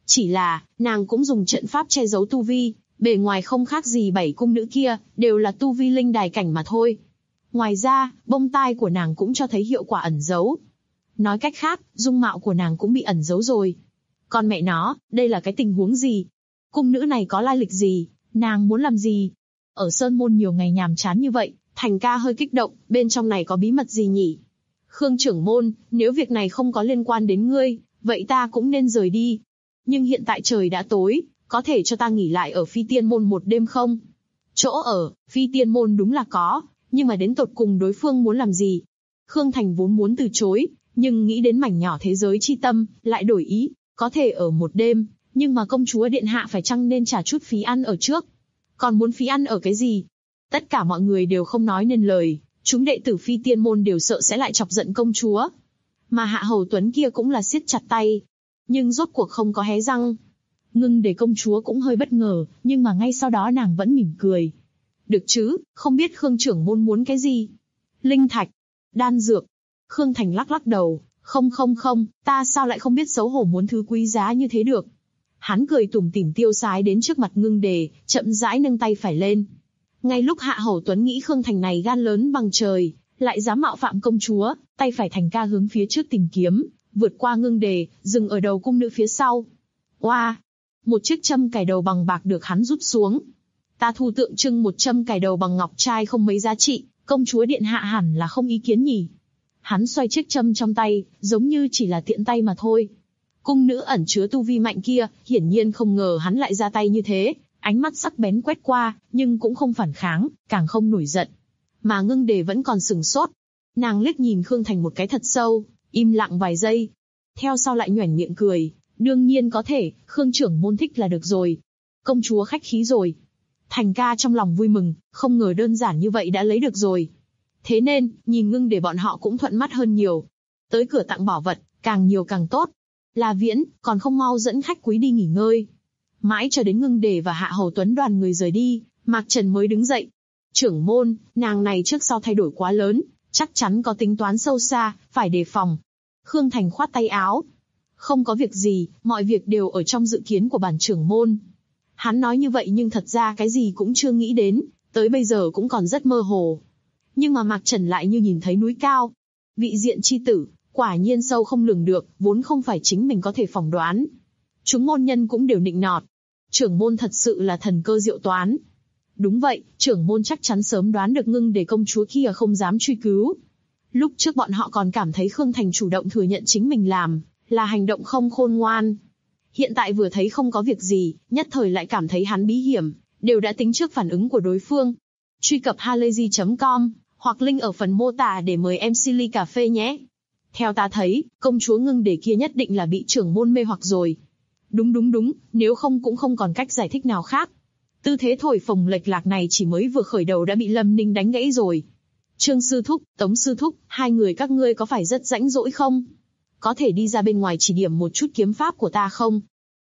Chỉ là, nàng cũng dùng trận pháp che giấu tu vi, bề ngoài không khác gì 7 cung nữ kia, đều là tu vi linh đài cảnh mà thôi. Ngoài ra, bông tai của nàng cũng cho thấy hiệu quả ẩn giấu. Nói cách khác, dung mạo của nàng cũng bị ẩn giấu rồi. Con mẹ nó, đây là cái tình huống gì? Cung nữ này có lai lịch gì? Nàng muốn làm gì? Ở Sơn Môn nhiều ngày nhàm chán như vậy, Thành ca hơi kích động, bên trong này có bí mật gì nhỉ? Khương trưởng môn, nếu việc này không có liên quan đến ngươi, vậy ta cũng nên rời đi. Nhưng hiện tại trời đã tối, có thể cho ta nghỉ lại ở Phi Tiên Môn một đêm không? Chỗ ở, Phi Tiên Môn đúng là có, nhưng mà đến tột cùng đối phương muốn làm gì? Khương Thành vốn muốn từ chối, nhưng nghĩ đến mảnh nhỏ thế giới chi tâm, lại đổi ý, có thể ở một đêm, nhưng mà công chúa điện hạ phải chăng nên trả chút phí ăn ở trước? Còn muốn phí ăn ở cái gì? Tất cả mọi người đều không nói nên lời, chúng đệ tử Phi Tiên Môn đều sợ sẽ lại chọc giận công chúa. Mà Hạ Hầu Tuấn kia cũng là siết chặt tay, nhưng rốt cuộc không có hé răng. Ngưng để công chúa cũng hơi bất ngờ, nhưng mà ngay sau đó nàng vẫn mỉm cười. Được chứ, không biết Khương trưởng môn muốn cái gì? Linh thạch, đan dược. Khương Thành lắc lắc đầu, không, ta sao lại không biết xấu hổ muốn thứ quý giá như thế được. Hắn cười tủm tỉm tiêu sái đến trước mặt Ngưng Đề, chậm rãi nâng tay phải lên. Ngay lúc Hạ Hầu Tuấn nghĩ Khương Thành này gan lớn bằng trời, lại dám mạo phạm công chúa, tay phải Thành ca hướng phía trước tìm kiếm, vượt qua Ngưng Đề, dừng ở đầu cung nữ phía sau. Oa! Một chiếc châm cài đầu bằng bạc được hắn rút xuống. Ta thu tượng trưng một châm cài đầu bằng ngọc trai không mấy giá trị, công chúa điện hạ hẳn là không ý kiến nhỉ. Hắn xoay chiếc châm trong tay, giống như chỉ là tiện tay mà thôi. Cung nữ ẩn chứa tu vi mạnh kia, hiển nhiên không ngờ hắn lại ra tay như thế, ánh mắt sắc bén quét qua, nhưng cũng không phản kháng, càng không nổi giận. Mà Ngưng Đề vẫn còn sừng sốt. Nàng liếc nhìn Khương Thành một cái thật sâu, im lặng vài giây. Theo sau lại nhoẻn miệng cười, đương nhiên có thể, Khương trưởng môn thích là được rồi. Công chúa khách khí rồi. Thành ca trong lòng vui mừng, không ngờ đơn giản như vậy đã lấy được rồi. Thế nên, nhìn Ngưng Đề bọn họ cũng thuận mắt hơn nhiều. Tới cửa tặng bảo vật, càng nhiều càng tốt. La Viễn, còn không mau dẫn khách quý đi nghỉ ngơi. Mãi cho đến Ngưng Đề và Hạ Hầu Tuấn đoàn người rời đi, Mạc Trần mới đứng dậy. Trưởng môn, nàng này trước sau thay đổi quá lớn, chắc chắn có tính toán sâu xa, phải đề phòng. Khương Thành khoát tay áo. Không có việc gì, mọi việc đều ở trong dự kiến của bản trưởng môn. Hắn nói như vậy nhưng thật ra cái gì cũng chưa nghĩ đến, tới bây giờ cũng còn rất mơ hồ. Nhưng mà Mạc Trần lại như nhìn thấy núi cao. Vị diện chi tử, quả nhiên sâu không lường được, vốn không phải chính mình có thể phỏng đoán. Chúng môn nhân cũng đều nịnh nọt. Trưởng môn thật sự là thần cơ diệu toán. Đúng vậy, trưởng môn chắc chắn sớm đoán được Ngưng Đề công chúa kia không dám truy cứu. Lúc trước bọn họ còn cảm thấy Khương Thành chủ động thừa nhận chính mình làm, là hành động không khôn ngoan. Hiện tại vừa thấy không có việc gì, nhất thời lại cảm thấy hắn bí hiểm, đều đã tính trước phản ứng của đối phương. Truy cập halayzi.com, hoặc link ở phần mô tả để mời MC ly cà phê nhé. Theo ta thấy, công chúa Ngưng Đề kia nhất định là bị trưởng môn mê hoặc rồi. Đúng, nếu không cũng không còn cách giải thích nào khác. Tư thế thổi phồng lệch lạc này chỉ mới vừa khởi đầu đã bị Lâm Ninh đánh gãy rồi. Trương sư thúc, Tống sư thúc, hai người các ngươi có phải rất rãnh rỗi không? Có thể đi ra bên ngoài chỉ điểm một chút kiếm pháp của ta không?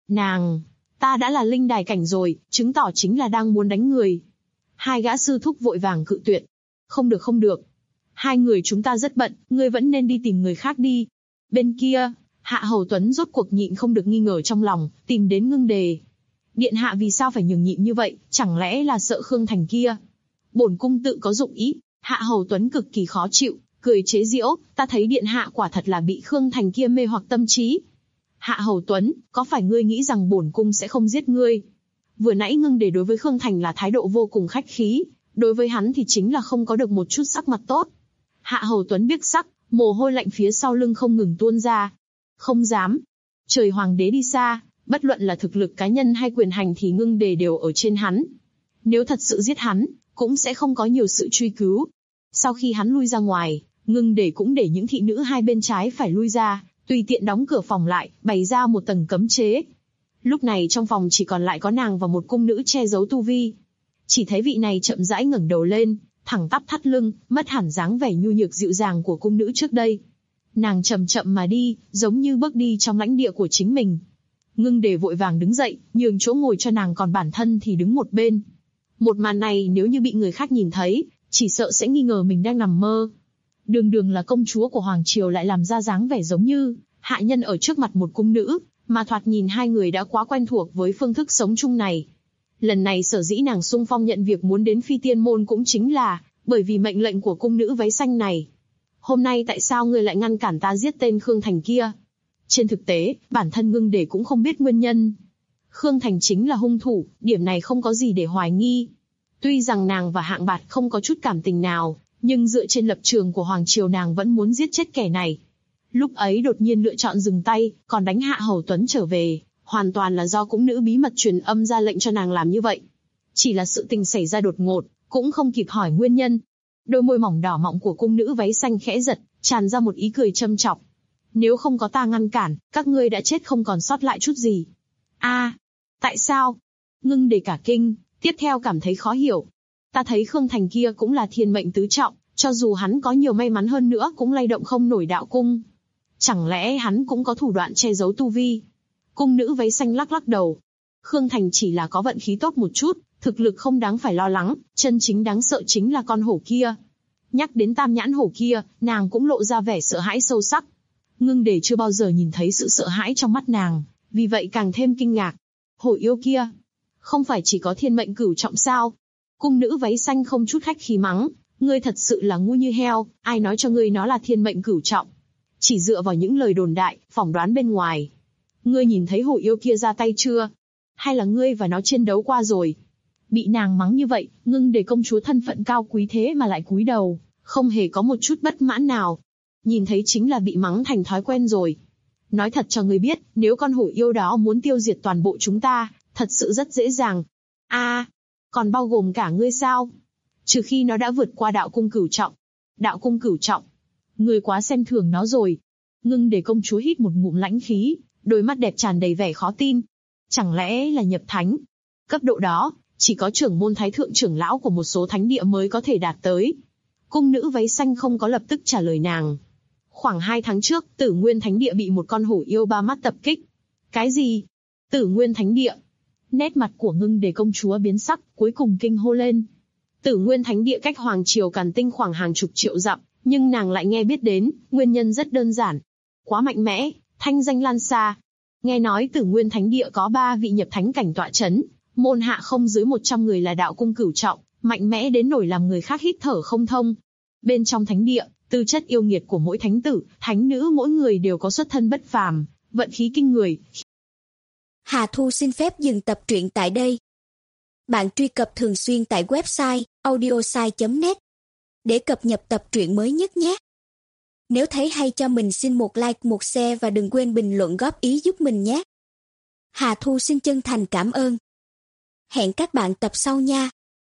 Ta đã là linh đài cảnh rồi, chứng tỏ chính là đang muốn đánh người. Hai gã sư thúc vội vàng cự tuyệt. Không được. Hai người chúng ta rất bận, ngươi vẫn nên đi tìm người khác đi. Bên kia, Hạ Hầu Tuấn rốt cuộc nhịn không được nghi ngờ trong lòng, tìm đến Ngưng Đề. Điện hạ vì sao phải nhường nhịn như vậy, chẳng lẽ là sợ Khương Thành kia? Bổn cung tự có dụng ý. Hạ Hầu Tuấn cực kỳ khó chịu, cười chế giễu, ta thấy điện hạ quả thật là bị Khương Thành kia mê hoặc tâm trí. Hạ Hầu Tuấn, có phải ngươi nghĩ rằng bổn cung sẽ không giết ngươi? Vừa nãy Ngưng Đề đối với Khương Thành là thái độ vô cùng khách khí, đối với hắn thì chính là không có được một chút sắc mặt tốt. Hạ Hầu Tuấn biết sắc, mồ hôi lạnh phía sau lưng không ngừng tuôn ra. Không dám. Trời hoàng đế đi xa, bất luận là thực lực cá nhân hay quyền hành thì Ngưng Đề đều ở trên hắn. Nếu thật sự giết hắn, cũng sẽ không có nhiều sự truy cứu. Sau khi hắn lui ra ngoài, Ngưng Đề cũng để những thị nữ hai bên trái phải lui ra, tùy tiện đóng cửa phòng lại, bày ra một tầng cấm chế. Lúc này trong phòng chỉ còn lại có nàng và một cung nữ che giấu tu vi. Chỉ thấy vị này chậm rãi ngẩng đầu lên, thẳng tắp thắt lưng, mất hẳn dáng vẻ nhu nhược dịu dàng của cung nữ trước đây. Nàng chậm chậm mà đi, giống như bước đi trong lãnh địa của chính mình. Ngưng Đề vội vàng đứng dậy, nhường chỗ ngồi cho nàng, còn bản thân thì đứng một bên. Một màn này nếu như bị người khác nhìn thấy, chỉ sợ sẽ nghi ngờ mình đang nằm mơ. Đường là công chúa của Hoàng Triều lại làm ra dáng vẻ giống như hạ nhân ở trước mặt một cung nữ, mà thoạt nhìn hai người đã quá quen thuộc với phương thức sống chung này. Lần này sở dĩ nàng xung phong nhận việc muốn đến Phi Tiên Môn cũng chính là bởi vì mệnh lệnh của cung nữ váy xanh này. Hôm nay tại sao ngươi lại ngăn cản ta giết tên Khương Thành kia? Trên thực tế, bản thân Ngưng Đề cũng không biết nguyên nhân. Khương Thành chính là hung thủ, điểm này không có gì để hoài nghi. Tuy rằng nàng và Hạng Bạt không có chút cảm tình nào, nhưng dựa trên lập trường của Hoàng Triều nàng vẫn muốn giết chết kẻ này. Lúc ấy đột nhiên lựa chọn dừng tay, còn đánh Hạ Hầu Tuấn trở về, hoàn toàn là do cung nữ bí mật truyền âm ra lệnh cho nàng làm như vậy. Chỉ là sự tình xảy ra đột ngột, cũng không kịp hỏi nguyên nhân. Đôi môi mỏng đỏ mọng của cung nữ váy xanh khẽ giật, tràn ra một ý cười châm chọc. Nếu không có ta ngăn cản, các ngươi đã chết không còn sót lại chút gì. Tại sao? Ngưng Đề cả kinh, tiếp theo cảm thấy khó hiểu. Ta thấy Khương Thành kia cũng là thiên mệnh tứ trọng, cho dù hắn có nhiều may mắn hơn nữa cũng lay động không nổi đạo cung. Chẳng lẽ hắn cũng có thủ đoạn che giấu tu vi? Cung nữ váy xanh lắc lắc đầu. Khương Thành chỉ là có vận khí tốt một chút, thực lực không đáng phải lo lắng, chân chính đáng sợ chính là con hổ kia. Nhắc đến tam nhãn hổ kia, nàng cũng lộ ra vẻ sợ hãi sâu sắc. Ngưng Đề chưa bao giờ nhìn thấy sự sợ hãi trong mắt nàng, vì vậy càng thêm kinh ngạc. Hổ yêu kia, không phải chỉ có thiên mệnh cửu trọng sao? Cung nữ váy xanh không chút khách khí mắng, ngươi thật sự là ngu như heo, ai nói cho ngươi nó là thiên mệnh cửu trọng? Chỉ dựa vào những lời đồn đại, phỏng đoán bên ngoài. Ngươi nhìn thấy hổ yêu kia ra tay chưa? Hay là ngươi và nó chiến đấu qua rồi? Bị nàng mắng như vậy, Ngưng Đề công chúa thân phận cao quý thế mà lại cúi đầu, không hề có một chút bất mãn nào. Nhìn thấy chính là bị mắng thành thói quen rồi. Nói thật cho ngươi biết, nếu con hổ yêu đó muốn tiêu diệt toàn bộ chúng ta, thật sự rất dễ dàng. Còn bao gồm cả ngươi sao? Trừ khi nó đã vượt qua đạo cung cửu trọng. Đạo cung cửu trọng? Ngươi quá xem thường nó rồi. Ngưng Đề công chúa hít một ngụm lãnh khí, đôi mắt đẹp tràn đầy vẻ khó tin. Chẳng lẽ là nhập thánh? Cấp độ đó, chỉ có trưởng môn thái thượng trưởng lão của một số thánh địa mới có thể đạt tới. Cung nữ váy xanh không có lập tức trả lời nàng. Khoảng 2 tháng trước, Tử Nguyên Thánh Địa bị một con hổ yêu ba mắt tập kích. Cái gì? Tử Nguyên Thánh Địa? Nét mặt của Ngưng Đề công chúa biến sắc, cuối cùng kinh hô lên. Tử Nguyên Thánh Địa cách Hoàng Triều Càn Tinh khoảng hàng chục triệu dặm, nhưng nàng lại nghe biết đến, nguyên nhân rất đơn giản. Quá mạnh mẽ, thanh danh lan xa. Nghe nói Tử Nguyên Thánh Địa có 3 vị nhập thánh cảnh tọa chấn, môn hạ không dưới 100 người là đạo cung cửu trọng, mạnh mẽ đến nỗi làm người khác hít thở không thông. Bên trong thánh địa, tư chất yêu nghiệt của mỗi thánh tử, thánh nữ mỗi người đều có xuất thân bất phàm, vận khí kinh người. Hà Thu xin phép dừng tập truyện tại đây. Bạn truy cập thường xuyên tại website audiosai.net để cập nhật tập truyện mới nhất nhé. Nếu thấy hay cho mình xin một like, một share và đừng quên bình luận góp ý giúp mình nhé. Hà Thu xin chân thành cảm ơn. Hẹn các bạn tập sau nha.